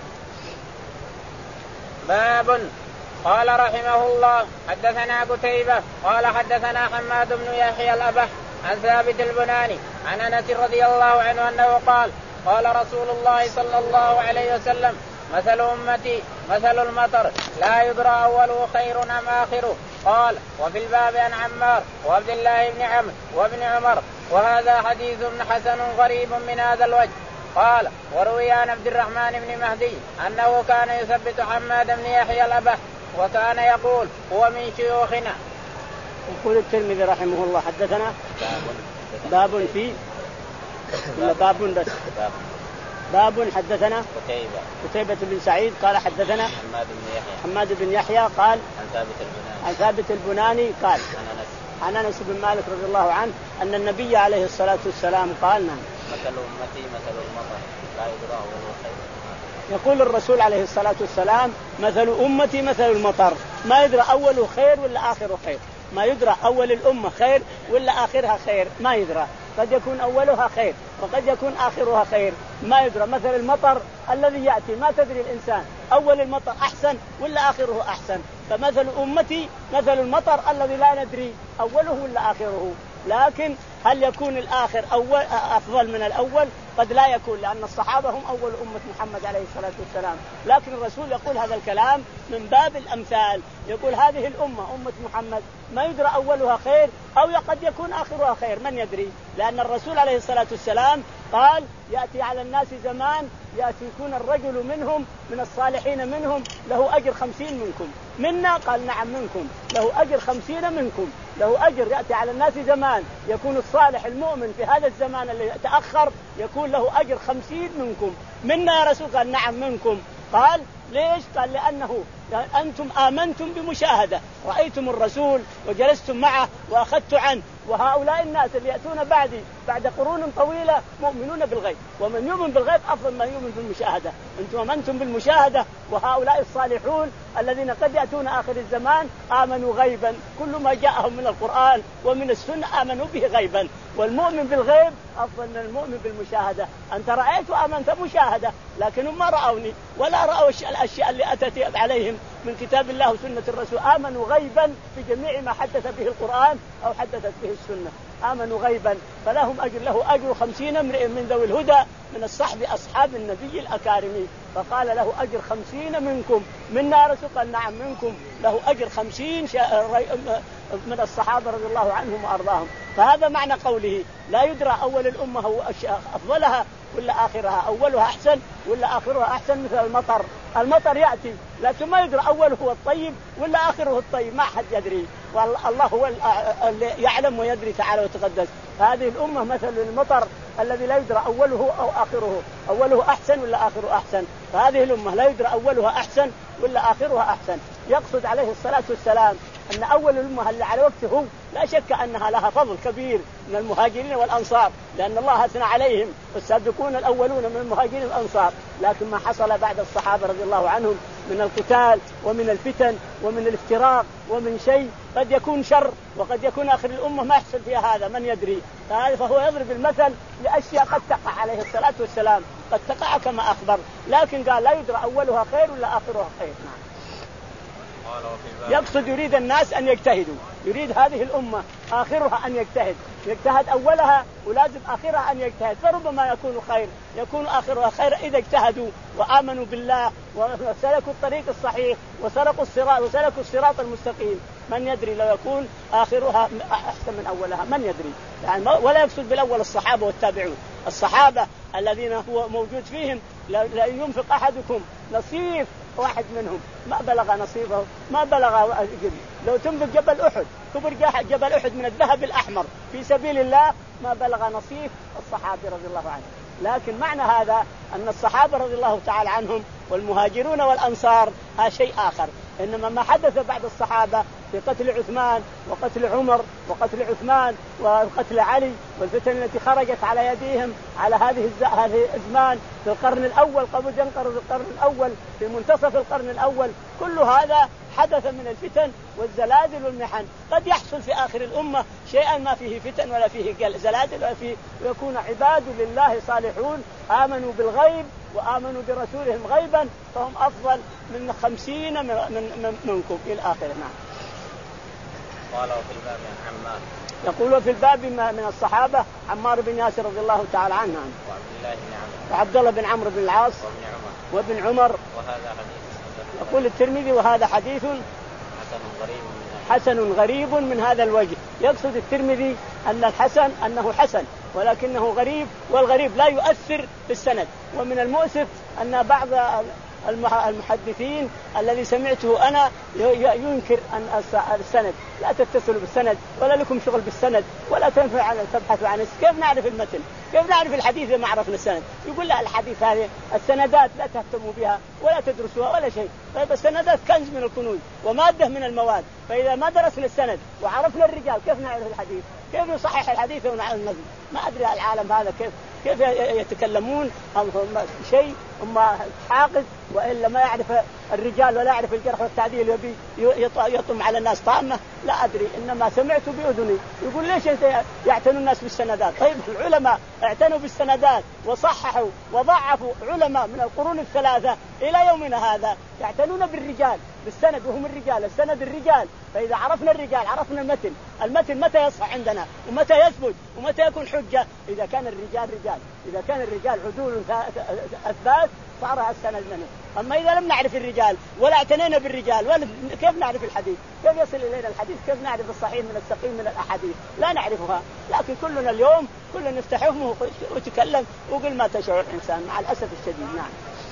باب. قال رحمه الله حدثنا قتيبة قال حدثنا حماد بن يحيى الأبح عن ثابت البناني عن أنس رضي الله عنه أنه قال قال رسول الله صلى الله عليه وسلم مثل أمتي مثل المطر لا يدرى أوله خير أم آخره. قال وفي الباب عن عمار وعبد الله بن عمرو وابن عمر وهذا حديث حسن غريب من هذا الوجه. قال وروي عن عبد الرحمن بن مهدي أنه كان يثبت حماد بن يحيى الأبح وكان يقول هو من شيوخنا. يقول الترمذي رحمه الله حدثنا باب في ولا باب بس باب, باب حدثنا قتيبة قتيبة بن سعيد قال حدثنا حماد بن يحيى حماد بن يحيى قال عن ثابت البناني عن ثابت البناني قال عن أنس عن أنس بن مالك رضي الله عنه أن النبي عليه الصلاة والسلام قال مثل أمتي مثل المطر لا يدرى أوله خير. يقول الرسول عليه الصلاة والسلام مثل أمتي مثل المطر ما يدرى أوله خير ولا آخره خير، ما يدرى أول الأمة خير ولا آخرها خير، ما يدرى، قد يكون أولها خير وقد يكون آخرها خير، ما يدرى. مثل المطر الذي يأتي ما تدري الإنسان أول المطر أحسن ولا آخره أحسن، فمثل أمتي مثل المطر الذي لا ندري أوله ولا آخره. لكن هل يكون الآخر أول أفضل من الأول؟ قد لا يكون، لأن الصحابة هم أول أمة محمد عليه الصلاة والسلام، لكن الرسول يقول هذا الكلام من باب الأمثال. يقول هذه الأمة أمة محمد ما يدرى أولها خير أو قد يكون آخرها خير، من يدري؟ لأن الرسول عليه الصلاة والسلام قال يأتي على الناس زمان يأتي يكون الرجل منهم من الصالحين منهم له أجر خمسين منكم، منا قال نعم منكم، له أجر خمسين منكم، له أجر. يأتي على الناس زمان يكون الصالح المؤمن في هذا الزمان اللي تأخر يكون له أجر خمسين منكم، منا يا رسول قال نعم منكم. قال ليش؟ قال لأنه أنتم آمنتم بمشاهدة، رأيتم الرسول وجلستم معه وأخذت عنه، وهؤلاء الناس اللي يأتون بعدي بعد قرون طويلة مؤمنون بالغيب، ومن يؤمن بالغيب أفضل من يؤمن بالمشاهدة. أنتم آمنتم بالمشاهدة، وهؤلاء الصالحون الذين قد يأتون آخر الزمان آمنوا غيبا، كل ما جاءهم من القرآن ومن السنة آمنوا به غيبا، والمؤمن بالغيب أفضل من المؤمن بالمشاهدة. أنت رأيت وآمنت مشاهدة لكنهم ما رأوني ولا رأوا الأشياء اللي أتت عليهم من كتاب الله وسنة الرسول، آمنوا غيبا بجميع ما حدث به القرآن أو حدثت به السنة، آمنوا غيبا، فلهم أجر، له أجر خمسين امرئ من ذوي الهدى من الصحب أصحاب النبي الأكارمي. فقال له أجر خمسين منكم، منا رسول قال نعم منكم، له أجر خمسين من الصحابة رضي الله عنهم وأرضاهم. فهذا معنى قوله لا يدرى أول الأمة هو أفضلها ولا آخرها، أولها أحسن ولا آخرها أحسن. مثل المطر، المطر يأتي لكن ما يدرى أوله هو الطيب ولا آخره الطيب، ما حد يدري، والله هو اللي يعلم ويدري تعالى وتقدس. هذه الأمة مثل المطر الذي لا يدرى أوله أو آخره، أوله أحسن ولا آخره أحسن. فهذه الأمة لا يدرى أولها أحسن ولا آخرها أحسن. يقصد عليه الصلاة والسلام أن أول الأمة اللي على وقته لا شك أنها لها فضل كبير من المهاجرين والأنصار، لأن الله أثنى عليهم والسابقون الأولون من المهاجرين والأنصار. لكن ما حصل بعد الصحابة رضي الله عنهم من القتال ومن الفتن ومن الافتراق ومن شيء قد يكون شر، وقد يكون آخر الأمة ما يحصل فيها هذا، من يدري. فهو يضرب المثل لأشياء قد تقع عليه الصلاة والسلام، قد تقع كما أخبر، لكن قال لا يدرى أولها خير ولا آخرها خير. نعم. يقصد يريد الناس أن يجتهدوا، يريد هذه الأمة آخرها أن يجتهد، يجتهد أولها ولازم آخرها أن يجتهد، فربما يكون خير، يكون آخرها خير إذا اجتهدوا وآمنوا بالله وسلكوا الطريق الصحيح وسلكوا الصراط وسلكوا الصراط المستقيم. من يدري لو يكون آخرها أحسن من أولها، من يدري يعني. ولا يقصد بالأول الصحابة والتابعون، الصحابة الذين هو موجود فيهم لا ينفق أحدكم نصيف واحد منهم ما بلغ نصيبه، ما بلغ. لو تنفق جبل أحد، كبر جبل أحد من الذهب الأحمر في سبيل الله، ما بلغ نصيب الصحابة رضي الله عنهم. لكن معنى هذا أن الصحابة رضي الله تعالى عنهم والمهاجرون والأنصار هذا شيء آخر. إنما ما حدث بعد الصحابة في قتل عثمان وقتل عمر وقتل عثمان وقتل علي والفتن التي خرجت على يديهم على هذه هذه الأزمان في القرن الأول قبل ينقرض القرن الأول، في منتصف القرن الأول، كل هذا حدث من الفتن والزلازل والمحن. قد يحصل في آخر الأمة شيئا ما فيه فتن ولا فيه زلازل ولا فيه، ويكون عباد لله صالحون آمنوا بالغيب وآمنوا برسولهم غيبا، فهم أفضل من خمسين من من منكم إلى آخره. نعم. قالوا في الباب عن عمار، يقولوا في الباب من الصحابة عمار بن ياسر رضي الله تعالى عنه، وعبد الله بن عمرو وعبد الله بن عمرو بن العاص وابن عمر, وابن عمر. وهذا حديث يقول الترمذي وهذا حديث حسن غريب من حسن غريب من هذا الوجه. يقصد الترمذي أن الحسن أنه حسن ولكنه غريب، والغريب لا يؤثر في السند. ومن المؤسف أن بعض المحدثين الذي سمعته أنا ينكر أن السند، لا تتصلوا بالسند ولا لكم شغل بالسند ولا تنفع أن تبحثوا عن كيف نعرف المتن، كيف نعرف الحديث ما عرفنا السند. يقول لا، الحديث هذه السندات لا تهتموا بها ولا تدرسوها ولا شيء. طيب السندات كنز من الكنوز ومادة من المواد، فإذا ما درسنا السند وعرفنا الرجال كيف نعرف الحديث؟ كيف نصحح الحديث ونعلم النظم؟ ما أدري العالم هذا كيف كيف يتكلمون هم شيء هم حاقد، وإلا ما يعرف الرجال ولا يعرف الجرح والتعديل يبي يطم على الناس طامة. لا أدري، إنما سمعت بأذني. يقول ليش أنت يعتنوا الناس بالسندات؟ طيب العلماء اعتنوا بالسندات وصححوا وضعفوا، علماء من القرون الثلاثة إلى يومنا هذا يعتنون بالرجال بالسند، وهم الرجال السند الرجال. فإذا عرفنا الرجال عرفنا المتن. المتن متى يصح عندنا ومتى يثبت ومتى يكون حجة؟ إذا كان الرجال رجال، إذا كان الرجال عدول أثبات صار السند منه. أما إذا لم نعرف الرجال ولا اعتنينا بالرجال ولا كيف نعرف الحديث؟ كيف يصل إلينا الحديث؟ كيف نعرف الصحيح من السقيم من الأحاديث؟ لا نعرفها. لكن كلنا اليوم كلنا نفتح فمه وتكلم وقل ما تشعر الإنسان مع الأسف الشديد. نعم.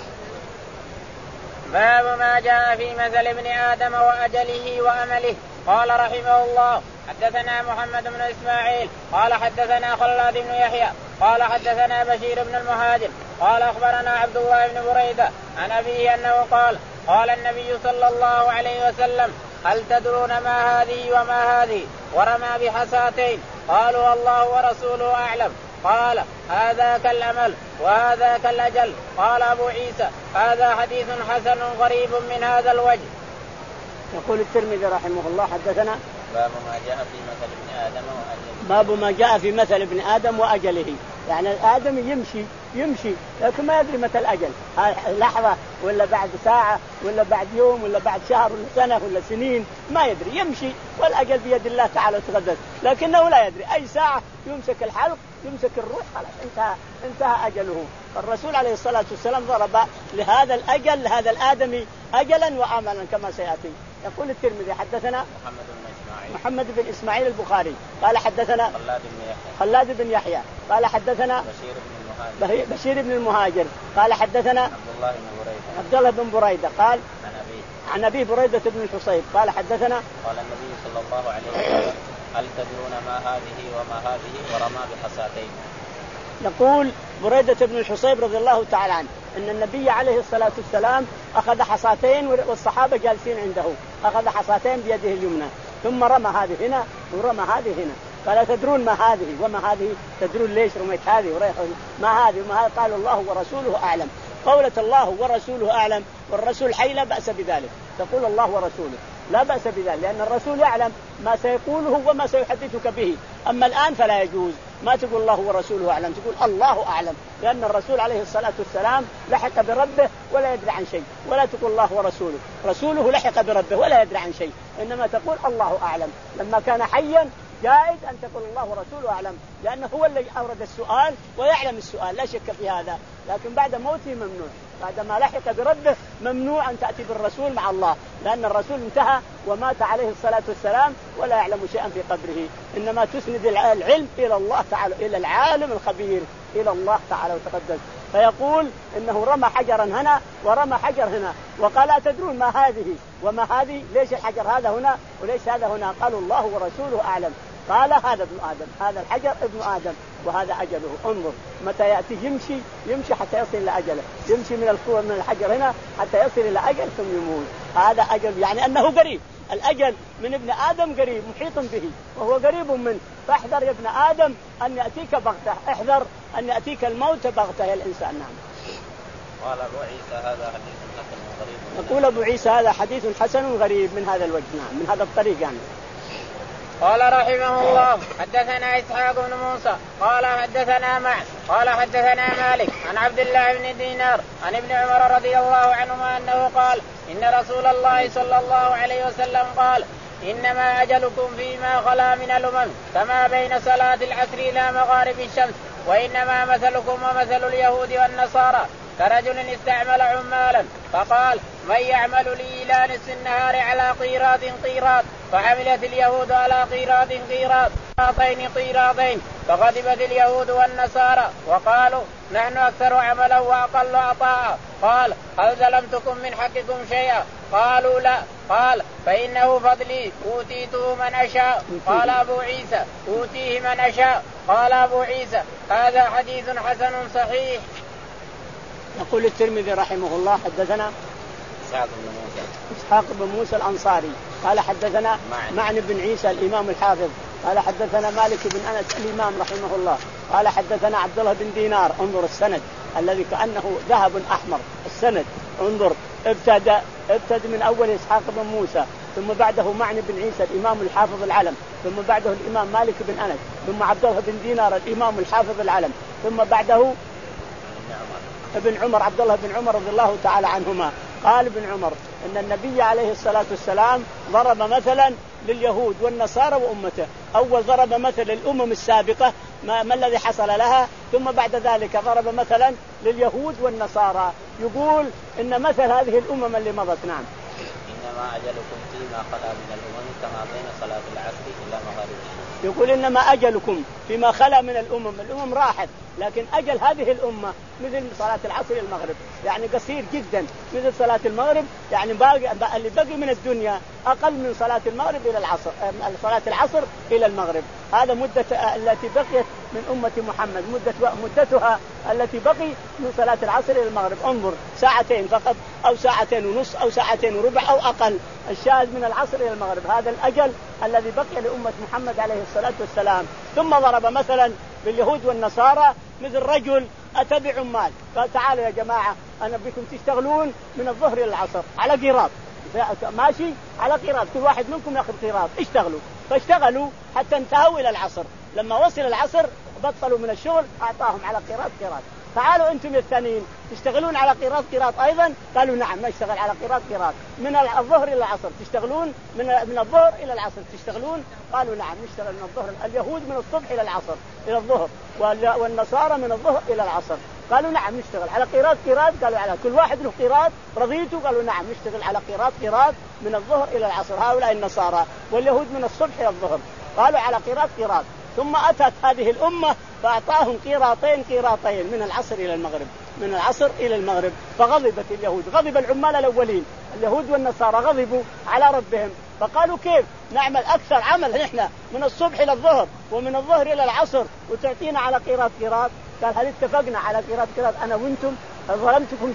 باب ما جاء في مثل ابن آدم وأجله وأمله. قال رحمه الله حدثنا محمد بن إسماعيل قال حدثنا خلاد بن يحيى قال حدثنا بشير بن المهاجر قال أخبرنا عبد الله بن بريدة عن أبيه أنه قال قال النبي صلى الله عليه وسلم هل تدرون ما هذه وما هذه؟ ورمى بحساتين. قالوا الله ورسوله أعلم. قال هذا كالأمل وهذا كالأجل. قال أبو عيسى هذا حديث حسن غريب من هذا الوجه. يقول الترمذي رحمه الله حدثنا باب ما جاء في مثل ابن آدم وأجله. باب ما جاء في مثل ابن آدم وأجله، يعني آدم يمشي يمشي لكن ما يدري متى الأجل، لحظة ولا بعد ساعة ولا بعد يوم ولا بعد شهر ولا سنة ولا سنين، ما يدري. يمشي والأجل بيد الله تعالى وتقدس، لكنه لا يدري. أي ساعة يمسك الحلق يمسك الروح خلاص انتهى انتهى أجله. الرسول عليه الصلاة والسلام ضرب لهذا الأجل لهذا الآدمي أجلا وأملا كما سيأتي. يقول الترمذي حدثنا محمد بن إسماعيل محمد بن إسماعيل البخاري قال حدثنا خلاد بن يحيى خلاد بن يحيى قال حدثنا بشير بن المهاجر بشير بن المهاجر قال حدثنا عبد الله بن بريدة عبد الله بن بريدة قال عن أبيه عن أبي بريدة بن الحصيب قال حدثنا قال النبي صلى الله عليه وسلم هل تدرون ما هذه وما هذه؟ ورمى بحساتين. يقول بريدة بن الحصيب رضي الله تعالى عنه أن النبي عليه الصلاة والسلام أخذ حصاتين والصحابة جالسين عنده، أخذ حصاتين بيده اليمنى ثم رمى هذه هنا ورمى هذه هنا. قال تدرون ما هذه وما هذه؟ تدرون ليش رميت هذه وريح ما هذه وما هذه؟ قال الله ورسوله أعلم. قولة الله ورسوله أعلم والرسول حي لا بأس بذلك، تقول الله ورسوله لا بأس بذلك، لأن الرسول يعلم ما سيقوله وما سيحدثك به. أما الآن فلا يجوز ما تقول الله ورسوله أعلم، تقول الله أعلم، لأن الرسول عليه الصلاة والسلام لحق بربه ولا يدري عن شيء. ولا تقول الله ورسوله، رسوله لحق بربه ولا يدري عن شيء، إنما تقول الله أعلم. لما كان حيا جائز أن تقول الله ورسوله أعلم، لأنه هو الذي أورد السؤال ويعلم السؤال لا شك في هذا. لكن بعد موته ممنوع، بعد ما لحق بربه ممنوع أن تأتي بالرسول مع الله، لأن الرسول انتهى ومات عليه الصلاة والسلام ولا يعلم شيئا في قبره. إنما تسند العلم إلى الله تعالى، إلى العالم الخبير، إلى الله تعالى وتقدس. فيقول إنه رمى حجرا هنا ورمى حجر هنا، وقال أتدرون ما هذه وما هذه؟ ليش الحجر هذا هنا وليش هذا هنا؟ قالوا الله ورسوله أعلم. قال هذا ابن آدم، هذا الحجر ابن آدم وهذا أجله. انظر متى يأتي يمشي يمشي حتى يصل إلى أجله، يمشي من الكوع من الحجر هنا حتى يصل إلى أجل ثم يموت. هذا أجل، يعني أنه قريب. الأجل من ابن آدم قريب محيط به وهو قريب منه. فاحذر يا ابن آدم أن يأتيك بغتة، احذر أن يأتيك الموت بغتة يا الإنسان. نعم. قال أبو عيسى هذا حديث حسن غريب. يقول أبو عيسى هذا حديث حسن غريب من هذا الوجه، نعم، من هذا الطريق يعني. قال رحمه الله حدثنا إسحاق بن موسى قال حدثنا معن قال حدثنا مالك عن عبد الله بن دينار عن ابن عمر رضي الله عنهما أنه قال إن رسول الله صلى الله عليه وسلم قال إنما أجلكم فيما خلا من الأمم كما بين صلاة العصر إلى مغارب الشمس، وإنما مثلكم ومثل اليهود والنصارى كرجل استعمل عمالا فقال من يعمل لي إلى نصف النهار على قيراط قيراط، فعملت اليهود على قيراط قيراط قيراطين قيراطين، فغضبت اليهود والنصارى وقالوا نحن أكثر عملا وأقل عطاء. قال هل ظلمتكم من حقكم شيئا؟ قالوا لا. قال فإنه فضلي أوتيته من أشاء. قال أبو عيسى أوتيه من أشاء. قال أبو عيسى هذا حديث حسن صحيح. يقول الترمذي رحمه الله حدثنا إسحاق بن موسى إسحاق بن موسى الأنصاري قال حدثنا معن, معن بن عيسى الإمام الحافظ قال حدثنا مالك بن أنس الإمام رحمه الله قال حدثنا عبد الله بن دينار. انظر السند الذي كأنه ذهب أحمر، السند انظر ابتدأ ابتدأ من أول إسحاق بن موسى ثم بعده معن بن عيسى الإمام الحافظ العلم، ثم بعده الإمام مالك بن أنس، ثم عبد الله بن دينار الإمام الحافظ العلم، ثم بعده ابن عمر عبد الله بن عمر رضي الله تعالى عنهما. قال ابن عمر ان النبي عليه الصلاة والسلام ضرب مثلا لليهود والنصارى وأمته. أول ضرب مثل الأمم السابقة ما, ما الذي حصل لها، ثم بعد ذلك ضرب مثلا لليهود والنصارى. يقول إن مثل هذه الأمم اللي مضت. نعم. إنما أجلكم فيما خلا من الأمم كما بين صلاة العصر إلى مغارب الشمس. يقول إنما أجلكم فيما خلا من الأمم، الأمم راحت لكن أجل هذه الأمة مثل صلاة العصر إلى المغرب، يعني قصير جدا مثل صلاة المغرب، يعني باقي اللي بقي من الدنيا أقل من صلاة المغرب إلى العصر، صلاة العصر إلى المغرب. هذا مدة التي بقيت من أمة محمد، مدة مدتها التي بقي من صلاة العصر إلى المغرب. انظر ساعتين فقط أو ساعتين ونص أو ساعتين وربع أو أقل، الشاهد من العصر إلى المغرب. هذا الأجل الذي بقي لأمة محمد عليه الصلاة والسلام. ثم ضرب مثلا باليهود والنصارى مثل رجل أتى بعمال قال تعالوا يا جماعة أنا بكم تشتغلون من الظهر إلى العصر على قيراط، ماشي على قيراط، كل واحد منكم يأخذ قيراط، اشتغلوا. فاشتغلوا حتى انتهوا إلى العصر، لما وصل العصر بطلوا من الشغل أعطاهم على قيراط قيراط. تعالوا أنتم الثانيين تشتغلون على قيراط قيراط أيضا؟ قالوا نعم نشتغل على قيراط قيراط. من الظهر إلى العصر تشتغلون؟ من من الظهر إلى العصر تشتغلون؟ قالوا نعم نشتغل من الظهر. اليهود من الصبح إلى العصر إلى الظهر، والنصارى من الظهر إلى العصر. قالوا نعم نشتغل على قيراط قيراط. قالوا على كل واحد له قيراط رضيتوا؟ قالوا نعم نشتغل على قيراط قيراط من الظهر إلى العصر. هؤلاء النصارى، واليهود من الصبح إلى الظهر قالوا على قيراط قيراط. ثم أتت هذه الأمة فأعطاهم قيراطين قيراطين من العصر إلى المغرب، من العصر إلى المغرب. فغضبت اليهود، غضب العمال الأولين، اليهود والنصارى غضبوا على ربهم فقالوا كيف نعمل أكثر عمل نحن من الصبح إلى الظهر ومن الظهر إلى العصر وتعطينا على قيراط قيراط؟ قال هل اتفقنا على قيراط قيراط أنا وأنتم؟ هل ظلمتكم شيء؟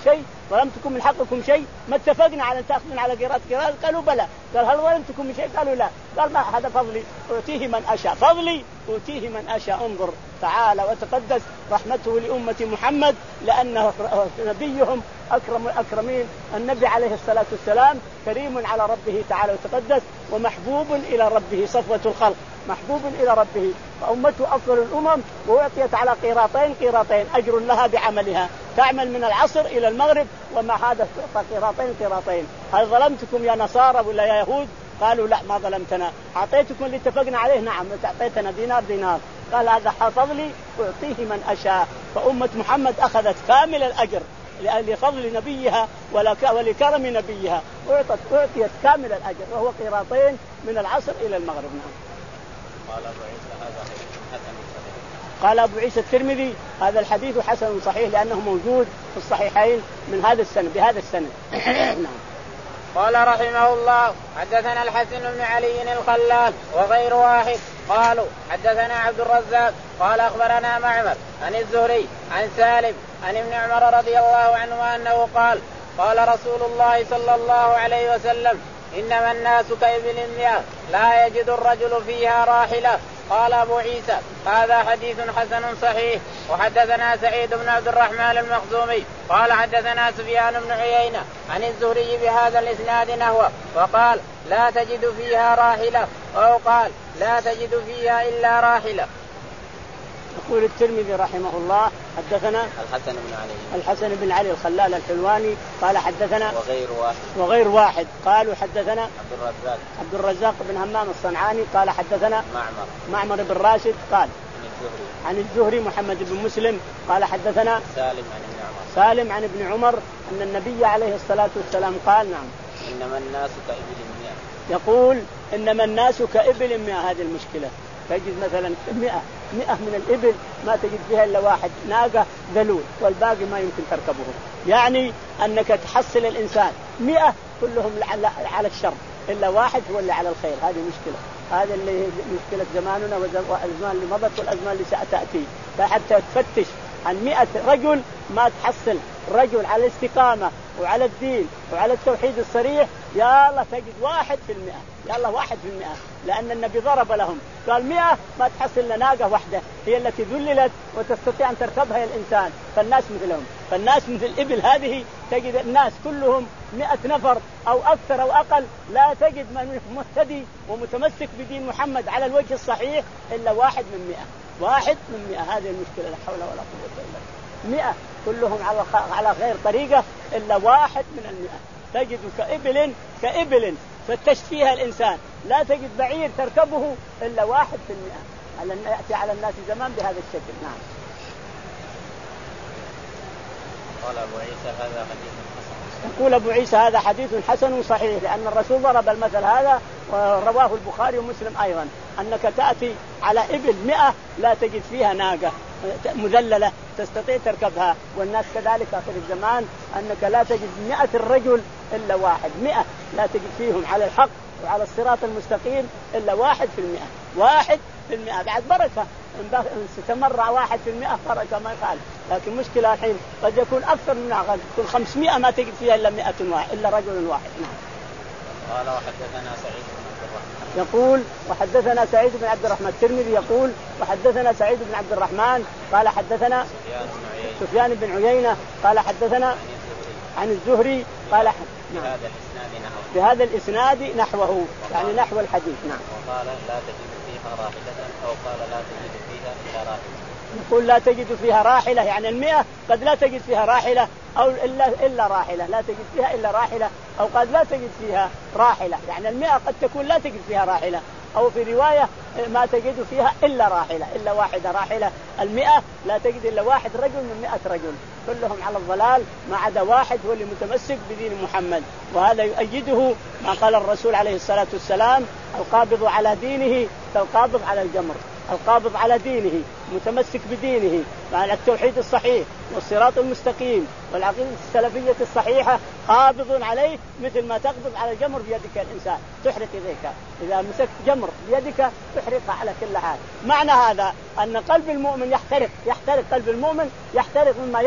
ظلمتكم من حقكم شيء؟ ما اتفقنا على أن تأخذون على قراءة قراءة؟ قالوا بلى. قال هل ظلمتكم من شيء؟ قالوا لا. قال ما هذا فضلي أعطيه من أشاء، فضلي أعطيه من أشاء. انظر تعالى وتقدس رحمته لأمة محمد، لأنه نبيهم أكرم الأكرمين. النبي عليه الصلاة والسلام كريم على ربه تعالى وتقدس، ومحبوب إلى ربه، صفوة الخلق، محبوب إلى ربه، فأمته أفضل الأمم، وأعطيت على قيراطين قيراطين أجر لها بعملها، تعمل من العصر إلى المغرب، ومع هذا تعطى قيراطين قيراطين. هل ظلمتكم يا نصارى ولا يا يهود؟ قالوا لا ما ظلمتنا. أعطيتكم اللي اتفقنا عليه؟ نعم. أعطيتنا دينار دينار. قال هذا فضلي أعطيه من أشاء. فأمة محمد أخذت كامل الأجر لفضل نبيها ولكرم نبيها، أعطت أعطيت كامل الأجر، وهو قيراطين من العصر إلى المغرب. نعم. قال أبو عيسى هذا حسن صحيح. قال أبو عيسى الترمذي هذا الحديث حسن صحيح، لأنه موجود في الصحيحين من هذا السند بهذا السند. نعم. قال رحمه الله حدثنا الحسن بن علي الخلال وغير واحد قالوا حدثنا عبد الرزاق قال أخبرنا معمر عن الزهري عن سالم عن ابن عمر رضي الله عنه أنه قال قال رسول الله صلى الله عليه وسلم إنما الناس كإبل مئة لا يجد الرجل فيها راحلة. قال أبو عيسى هذا حديث حسن صحيح. وحدثنا سعيد بن عبد الرحمن المخزومي قال حدثنا سفيان بن عيينة عن الزهري بهذا الإسناد نحوه، وقال لا تجد فيها راحلة، أو قال لا تجد فيها إلا راحلة. يقول الترمذي رحمه الله حدثنا الحسن بن علي الحسن بن علي الخلال الحلواني قال حدثنا وغير واحد وغير واحد قالوا حدثنا عبد الرزاق عبد الرزاق بن همام الصنعاني قال حدثنا معمر معمر بن راشد قال عن الزهري عن الزهري محمد بن مسلم قال حدثنا سالم عن ابن عمر سالم عن ابن عمر أن النبي عليه الصلاة والسلام قال نعم إنما الناس كإبل مئة. يقول إنما الناس كإبل مئة. هذه المشكلة، تجد مثلا مئة مئة من الإبل ما تجد فيها إلا واحد ناقة ذلول والباقي ما يمكن تركبه. يعني أنك تحصل الإنسان مئة كلهم على الشر إلا واحد هو اللي على الخير. هذه مشكلة، هذا اللي مشكلة زماننا والأزمان اللي مضت والأزمان اللي ستأتي. فحتى تفتش عن مئة رجل ما تحصل رجل على الاستقامة وعلى الدين وعلى التوحيد الصريح، يا الله تجد واحد في المئة، يا الله واحد في المئة. لأن النبي ضرب لهم قال مئة ما تحصل لناقة واحدة هي التي ذللت وتستطيع أن تركبها الإنسان. فالناس مثلهم، فالناس مثل الإبل هذه تجد الناس كلهم مئة نفر أو أكثر أو أقل، لا تجد من مهتدي ومتمسك بدين محمد على الوجه الصحيح إلا واحد من مئة، واحد من مئة. هذه المشكلة، لا حول ولا قوة إلا بالله. مئة كلهم على على غير طريقة إلا واحد من المئة. تجد كإبل كإبل فتشت فيها الإنسان، لا تجد بعير تركبه إلا واحد في المئة. على يأتي على الناس زمان بهذا الشكل. نعم. قال أبو عيسى هذا حديث حسن. يقول أبو عيسى هذا حديث حسن صحيح، لأن الرسول ضرب المثل هذا ورواه البخاري ومسلم أيضا، أنك تأتي على إبل مئة لا تجد فيها ناقة مذللة تستطيع تركبها. والناس كذلك آخر الزمان أنك لا تجد مئة الرجل إلا واحد، مئة لا تجد فيهم على الحق وعلى الصراط المستقيم إلا واحد في المئة، واحد في المئة. بعد بركة إن استمر واحد في المئة بركة ما يخالف. لكن مشكلة الحين قد يكون أكثر من قد يكون خمسمائة ما تجد فيها إلا مئة واحد إلا رجل واحد. نعم. قال وحدثنا سعيد بن عبد الرحمن يقول وحدثنا سعيد بن عبد الرحمن. الترمذي يقول وحدثنا سعيد بن عبد الرحمن قال حدثنا سفيان بن عيينة قال حدثنا عن الزهري قال بهذا الإسناد نحوه بهذا الإسناد نحوه يعني نحو الحديث. نعم. وقال لا تجد فيها راحلة، أو قال لا تجد فيها إلا راحلة. يقول لا تجد فيها راحلة، يعني المئة قد لا تجد فيها راحلة أو إلا إلا راحلة، لا تجد فيها إلا راحلة، أو قد لا تجد فيها راحلة، يعني المئة قد تكون لا تجد فيها راحلة، أو في رواية ما تجد فيها إلا راحلة، إلا واحدة راحلة. المئة لا تجد إلا واحد رجل من مئة رجل، كلهم على الضلال ما عدا واحد هو اللي متمسك بدين محمد. وهذا يؤيده ما قال الرسول عليه الصلاة والسلام: القابض على دينه كالقابض على الجمر. القابض على دينه متمسك بدينه مع التوحيد الصحيح والصراط المستقيم والعقيدة السلفية الصحيحة قابض عليه مثل ما تقبض على الجمر بيدك الإنسان، تحرق يديك. إذا مسكت جمر بيدك تحرقها على كل حال. معنى هذا أن قلب المؤمن يحترق، يحترق قلب المؤمن، يحترق مما يرى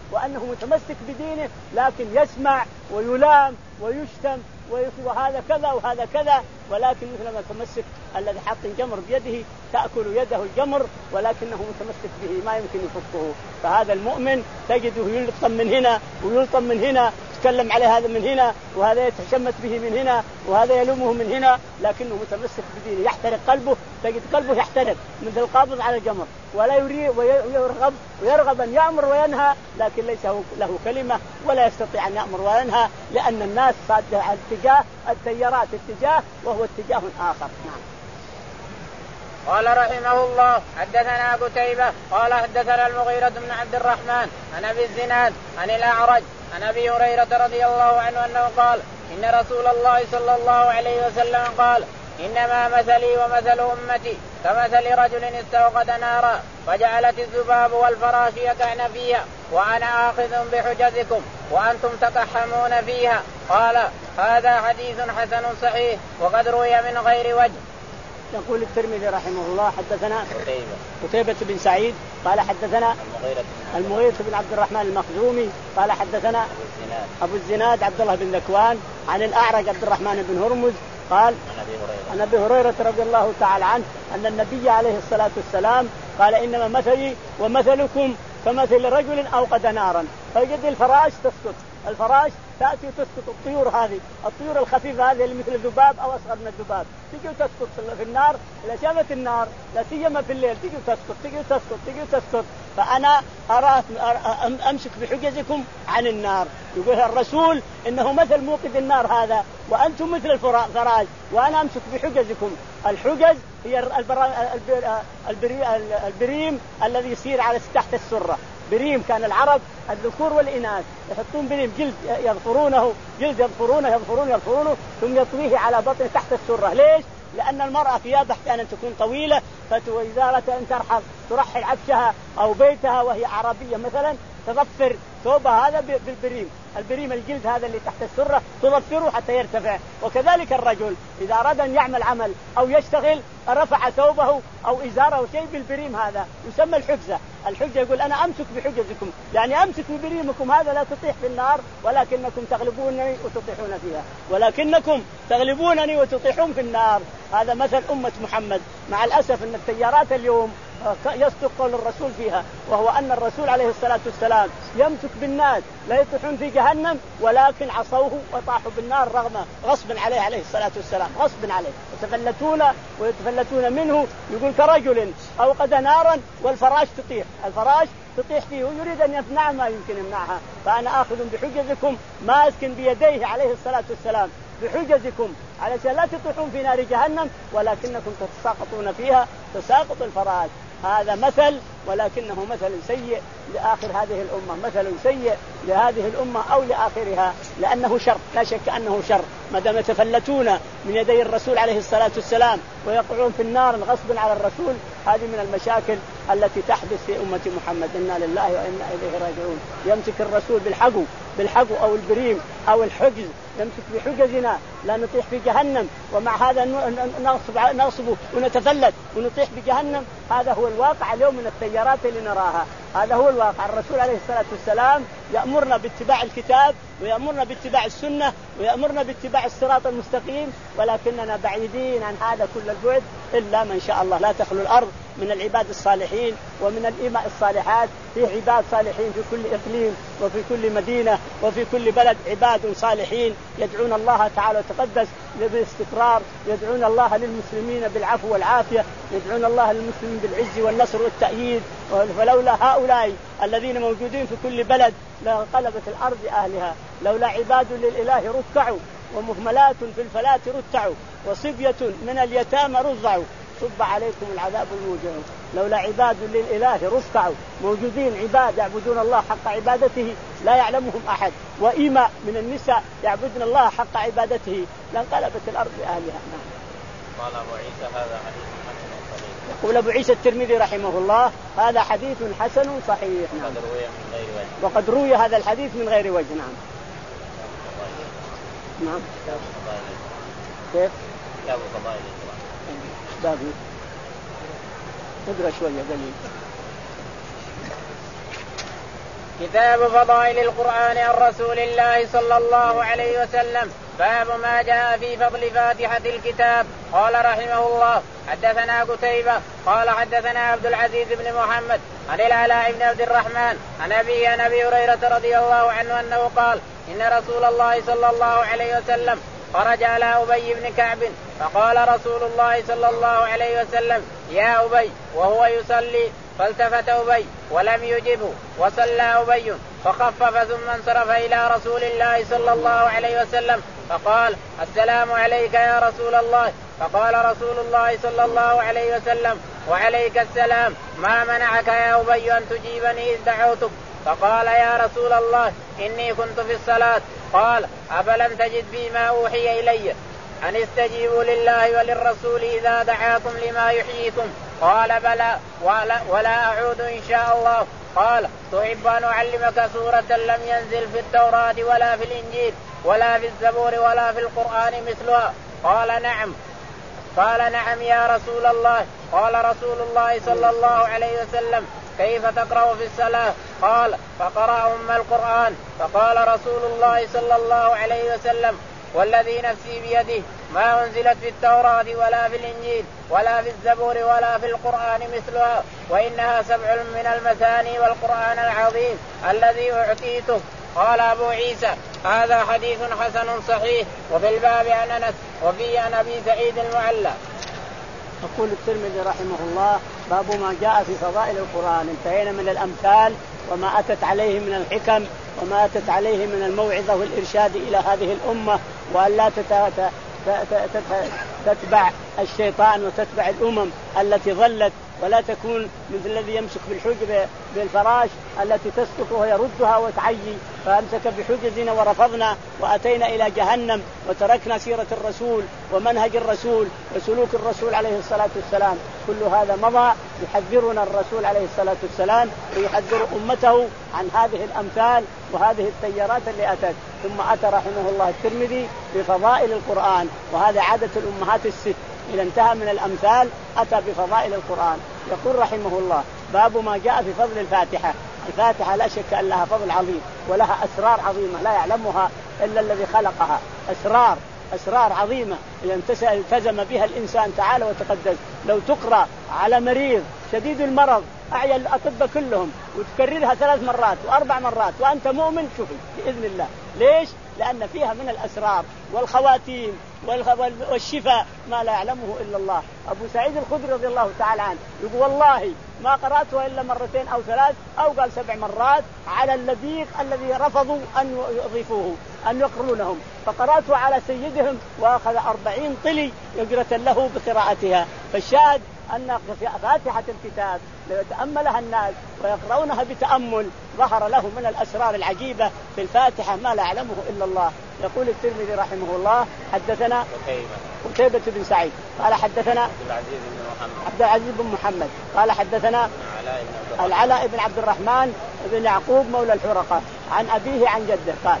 وأنه متمسك بدينه، لكن يسمع ويلام ويشتم وهذا كذا وهذا كذا، ولكن مثل ما تمسك الذي حط الجمر بيده تأكل يده الجمر، ولكنه متمسك به ما يمكن يفكه. فهذا المؤمن تجده يلطم من هنا ويلطم من هنا، تكلم عليه هذا من هنا وهذا يتشمت به من هنا وهذا يلومه من هنا، لكنه متمسك بدينه. يحترق قلبه، تجد قلبه يحترق مثل القابض على الجمر، ولا يريد ويرغب ويرغب أن يأمر وينهى، لكن ليس له كلمة ولا يستطيع أن يأمر وينهى، لأن الناس صادة على اتجاه التيارات اتجاه وهو اتجاه آخر. نعم. قال رحمه الله حدثنا قتيبة قال حدثنا المغيرة بن عبد الرحمن عن أبي الزناد عن الأعرج عن أبي هريرة رضي الله عنه أنه قال إن رسول الله صلى الله عليه وسلم قال إنما مثلي ومثل أمتي كمثل رجل استوقد نارا فجعلت الذباب والفراش يقعن فيها وأنا آخذ بحجزكم وأنتم تقحمون فيها. قال هذا حديث حسن صحيح وقد روي من غير وجه. يقول الترمذي رحمه الله حدثنا قتيبة قتيبة بن سعيد قال حدثنا المغيرة بن عبد الرحمن المخزومي قال حدثنا أبو الزناد, أبو الزناد عبد الله بن ذكوان عن الأعرج عبد الرحمن بن هرمز قال عن أبي هريرة رضي الله تعالى عنه أن النبي عليه الصلاة والسلام قال إنما مثلي ومثلكم كمثل رجل أوقد نارا فيجد الفراش تسقط، الفراش تأتي وتسقط الطيور، هذه الطيور الخفيفة هذه اللي مثل الذباب أو أصغر من الذباب تيجي وتسقط في النار، إذا شافت النار لا سيما في الليل تيجي وتسقط تيجي وتسقط تيجي وتسقط، فأنا أرى أمسك بحجزكم عن النار. يقول الرسول إنه مثل موقد النار هذا وأنتم مثل الفراش وأنا أمسك بحجزكم. الحجز هي البريم الذي يصير على تحت السرة، بريم كان العرب الذكور والإناث يحطون بريم جلد يظفرونه جلد يظفرونه يظفرونه يظفرونه ثم يطويه على بطن تحت السرة. ليش؟ لأن المرأة ثيابها أحيانا تكون طويلة فإذا أردت أن ترحل ترحل عفشها أو بيتها وهي عربية مثلا تظفر ثوبها هذا بالبريم، البريم الجلد هذا اللي تحت السرة تظفره حتى يرتفع. وكذلك الرجل إذا أراد أن يعمل عمل أو يشتغل رفع ثوبه أو إزاره شيء بالبريم هذا يسمى الحجزة. الحجزة يقول أنا أمسك بحجزكم، يعني أمسك ببريمكم هذا لا تطيح في النار ولكنكم تغلبونني وتطيحون فيها، ولكنكم تغلبونني وتطيحون في النار. هذا مثل أمة محمد. مع الأسف أن التيارات اليوم يصدق قول الرسول فيها، وهو أن الرسول عليه الصلاة والسلام يمسك بالناس لا يطيحون في جهنم ولكن عصوه وطاحوا بالنار رغم غصب عليه عليه الصلاة والسلام، غصب عليه يتفلتون ويتفلتون منه. يقول كرجل أوقد نارا والفراش تطيح، الفراش تطيح فيه ويريد أن يمنع ما يمكن يمنعها. فأنا آخذ بحجزكم ماسك بيديه عليه الصلاة والسلام بحجزكم علشان لا تطيحون في نار جهنم ولكنكم تتساقطون فيها تساقط الفراش. هذا مثل ولكنه مثل سيء لآخر هذه الأمة، مثل سيء لهذه الأمة أو لآخرها، لأنه شر، لا شك أنه شر. ما دام يتفلتون من يدي الرسول عليه الصلاة والسلام ويقعون في النار غصبا على الرسول، هذه من المشاكل التي تحدث في أمة محمد. إنا لله وإنا إليه راجعون. يمسك الرسول بالحقو بالحقو أو البريم أو الحجز، نمسك بحجزنا لا نطيح في جهنم، ومع هذا نغصب نغصب ونتفلت ونطيح بجهنم. هذا هو الواقع اليوم من التيارات اللي نراها، هذا هو الواقع. الرسول عليه الصلاة والسلام يأمرنا باتباع الكتاب ويأمرنا باتباع السنة ويأمرنا باتباع الصراط المستقيم، ولكننا بعيدين عن هذا كل البعد إلا من شاء الله. لا تخلو الأرض من العباد الصالحين ومن الإماء الصالحات، في عباد صالحين في كل إقليم وفي كل مدينة وفي كل بلد، عباد صالحين يدعون الله تعالى وتقدس بالاستقرار، يدعون الله للمسلمين بالعفو والعافية، يدعون الله للمسلمين بالعز والنصر والتأييد. فلولا هؤلاء الذين موجودين في كل بلد لانقلبت الأرض أهلها. لولا عباد للإله ركعوا ومهملات في الفلاة رتعوا وصبية من اليتامى رضعوا صب عليكم العذاب الموجع. لولا عباد للإله ركعوا، موجودين عباد يعبدون الله حق عبادته لا يعلمهم أحد، وإماء من النساء يعبدون الله حق عبادته لانقلبت الأرض أهلها. قال أبو عيسى هذا حديث حسن صحيح. يقول أبو عيسى الترمذي رحمه الله هذا حديث حسن صحيح. وقد روي من غير وجه. وقد روي هذا الحديث من غير وجه. نعم. نعم. كيف؟ كتاب فضائل القرآن. بابي. اقرأ شوية قليل. كتاب فضائل القرآن عن رسول الله صلى الله عليه وسلم. باب ما جاء في فضل فاتحة الكتاب. قال رحمه الله حدثنا قتيبة قال حدثنا عبد العزيز بن محمد عن العلاء بن عبد الرحمن عن أبي عن أبي هريرة رضي الله عنه أنه قال إن رسول الله صلى الله عليه وسلم خرج على أبي بن كعب فقال رسول الله صلى الله عليه وسلم يا أبي وهو يصلي فالتفت أبي ولم يجبه وصلى أبي فخفف ثم انصرف إلى رسول الله صلى الله عليه وسلم فقال السلام عليك يا رسول الله. فقال رسول الله صلى الله عليه وسلم وعليك السلام ما منعك يا أبي أن تجيبني إذ دعوتك؟ فقال يا رسول الله إني كنت في الصلاة. قال أفلم تجد فيما أوحي إلي أن استجيبوا لله وللرسول إذا دعاكم لما يحييكم؟ قال بلى ولا, ولا أعود إن شاء الله. قال تحب أن أعلمك سورة لم ينزل في التوراة ولا في الإنجيل ولا في الزبور ولا في القرآن مثلها؟ قال نعم. قال نعم يا رسول الله. قال رسول الله صلى الله عليه وسلم كيف تقرأ في الصلاة؟ قال فقرأ أم القرآن. فقال رسول الله صلى الله عليه وسلم والذي نفسي بيده ما أنزلت في التوراة ولا في الإنجيل ولا في الزبور ولا في القرآن مثلها وإنها سبع من المثاني والقرآن العظيم الذي أعطيته. قال أبو عيسى هذا حديث حسن صحيح. وفي الباب عن أنس وفي عن أبي سعيد المعلى. يقول الترمذي رحمه الله باب ما جاء في فضائل القرآن. انتهينا من الأمثال وما أتت عليه من الحكم وما أتت عليه من الموعظة والإرشاد إلى هذه الأمة وأن لا تتبع الشيطان وتتبع الأمم التي ظلت ولا تكون مثل الذي يمسك بالحجر بالفراش التي تسقط وهي يردها وتعيي. فأمسك بحجزنا ورفضنا وأتينا إلى جهنم وتركنا سيرة الرسول ومنهج الرسول وسلوك الرسول عليه الصلاة والسلام. كل هذا مضى يحذرنا الرسول عليه الصلاة والسلام ويحذر أمته عن هذه الأمثال وهذه التيارات اللي أتت. ثم أتى رحمه الله الترمذي بفضائل القرآن وهذا عادة الأمهات الست إذا انتهى من الأمثال أتى بفضائل القرآن. يقول رحمه الله باب ما جاء في فضل الفاتحة. الفاتحة لا شك أن لها فضل عظيم ولها أسرار عظيمة لا يعلمها إلا الذي خلقها. أسرار أسرار عظيمة إذا التزم بها الإنسان تعالى وتقدس. لو تقرأ على مريض شديد المرض أعيا الأطباء كلهم وتكررها ثلاث مرات وأربع مرات وأنت مؤمن شوفي بإذن الله. ليش؟ لأن فيها من الأسرار والخواتيم والشفاء ما لا يعلمه إلا الله. أبو سعيد الخدري رضي الله تعالى عنه يقول والله ما قرأتها إلا مرتين أو ثلاث أو قال سبع مرات على اللبيق الذي رفضوا أن يضيفوه أن يقرونهم فقرأتها على سيدهم وأخذ أربعين طلي يقرة له بقراءتها. فالشاهد أن فاتحة الكتاب لو يتأملها الناس ويقرؤونها بتأمل ظهر له من الأسرار العجيبة في الفاتحة ما لا يعلمه إلا الله. يقول الترمذي رحمه الله حدثنا قتيبة بن سعيد قال حدثنا عبد العزيز بن محمد عبد العزيز بن محمد قال حدثنا العلاء بن عبد الرحمن بن يعقوب مولى الحرقة عن أبيه عن جده قال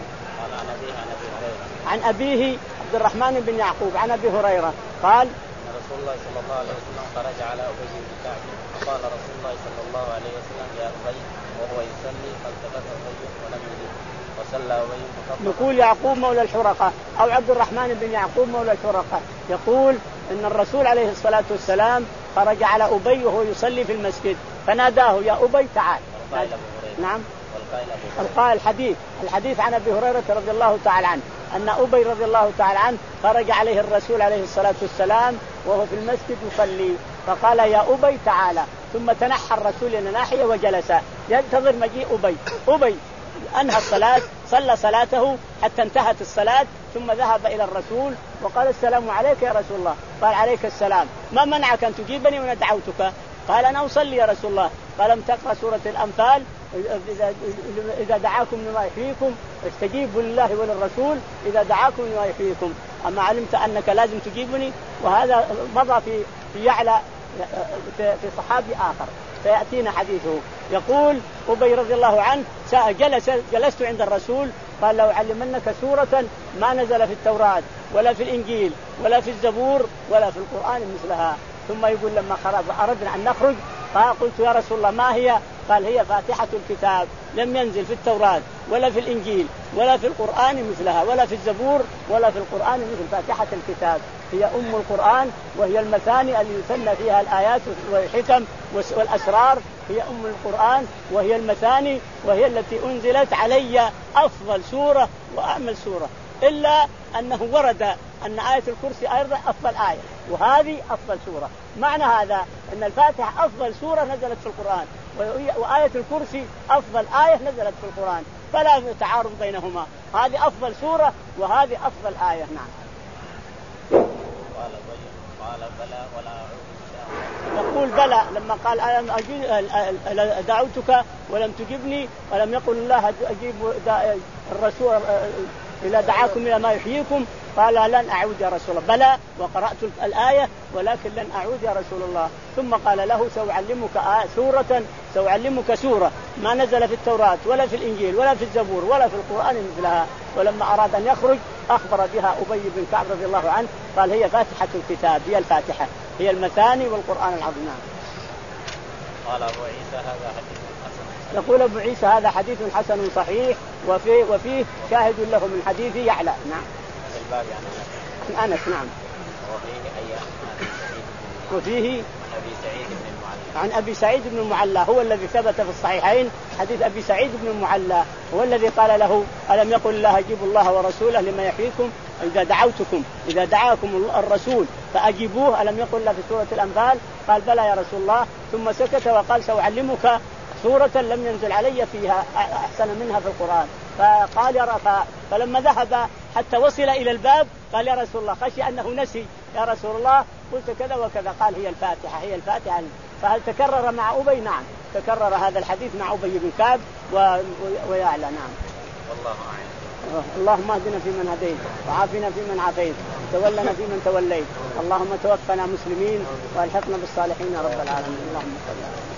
عن أبيه عبد الرحمن بن يعقوب عن أبي هريرة قال رسول الله صلى الله عليه وسلم خرج على أبي بن كعب فقال رسول الله صلى الله عليه وسلم يا أبي وهو يصلي فالتفت أبي ولم يجب وصلى أبي. يقول يعقوب مولى الحرقة أو عبد الرحمن بن يعقوب مولى الحرقة يقول إن الرسول عليه الصلاة والسلام خرج على أبي وهو يصلي في المسجد فناداه يا أبي تعال. نعم القائل الحديث الحديث عن أبي هريرة رضي الله تعالى عنه أن أبي رضي الله تعالى عنه خرج عليه الرسول عليه الصلاة والسلام وهو في المسجد يصلي فقال يا أبي تعالى ثم تنحى الرسول إلى ناحية وجلس ينتظر مجيء أبي. أبي أنهى الصلاة صلى صلاته حتى انتهت الصلاة ثم ذهب إلى الرسول وقال السلام عليك يا رسول الله. قال عليك السلام ما منعك أن تجيبني وأنا دعوتك؟ قال أنا أصلي يا رسول الله. قال لم تقرأ سورة الأنفال إذا دعاكم لما يحييكم استجيبوا لله وللرسول إذا دعاكم لما يحييكم أما علمت أنك لازم تجيبني. وهذا مضى في في يعلى في صحابي آخر سيأتينا حديثه. يقول أبي رضي الله عنه جلس جلست عند الرسول قال لو علمنك سورة ما نزل في التوراة ولا في الإنجيل ولا في الزبور ولا في القرآن مثلها. ثم يقول لما خرج أردنا أن نخرج قال قلت يا رسول الله ما هي؟ قال هي فاتحة الكتاب لم ينزل في التوراة ولا في الإنجيل ولا في القرآن مثلها، ولا في الزبور ولا في القرآن مثل فاتحة الكتاب. هي أم القرآن، وهي المثاني اللي يثنى فيها الآيات والحكم والأسرار. هي أم القرآن وهي المثاني، وهي التي أنزلت علي أفضل سورة وأعمل سورة، إلا أنه ورد أن آية الكرسي أيضا أفضل آية، وهذه أفضل سورة. معنى هذا أن الفاتحة أفضل سورة نزلت في القرآن، وآية الكرسي أفضل آية نزلت في القرآن، فلا تعارض بينهما. هذه أفضل سورة وهذه أفضل آية. نعم. قال بلى ولا يقول بلى لما قال أنا دعوتك ولم تجبني، ولم يقل الله أجيب الرسول إذا دعاكم إلى ما يحييكم، قال لن أعود يا رسول الله. بلى وقرأت الآية ولكن لن أعود يا رسول الله. ثم قال له سأعلمك سورة سأعلمك سورة ما نزل في التوراة ولا في الإنجيل ولا في الزبور ولا في القرآن مثلها. ولما أراد أن يخرج أخبر بها أبي بن كعب رضي الله عنه، قال هي فاتحة الكتاب، هي الفاتحة، هي المثاني والقرآن العظيم. قال أبو عيسى هذا حديث حسن. يقول أبو عيسى هذا حديث حسن صحيح، وفيه, وفيه شاهد له من حديث يعلى. نعم. الباب يعني أنس. نعم. وفيه أيام وفيه أبي سعيد بن المعلى عن أبي سعيد بن المعلى، هو الذي ثبت في الصحيحين حديث أبي سعيد بن المعلى، هو الذي قال له ألم يقل الله أجيبوا الله ورسوله لما يحييكم إذا دعوتكم إذا دعاكم الرسول فأجيبوه، ألم يقل الله في سورة الأنفال؟ قال بلى يا رسول الله. ثم سكت وقال سأعلمك سورة لم ينزل علي فيها أحسن منها في القرآن. فقال يا رفا، فلما ذهب حتى وصل إلى الباب قال يا رسول الله، خشي أنه نسي يا رسول الله، قلت كذا وكذا. قال هي الفاتحة هي الفاتحة. فهل تكرر مع أبي؟ نعم تكرر هذا الحديث مع أبي بن كعب ويعلى. نعم. والله أعلم. اللهم اهدنا فيمن هديت وعافنا فيمن عافيت تولنا فيمن توليت، اللهم توفنا مسلمين والحقنا بالصالحين يا رب العالمين. اللهم صل على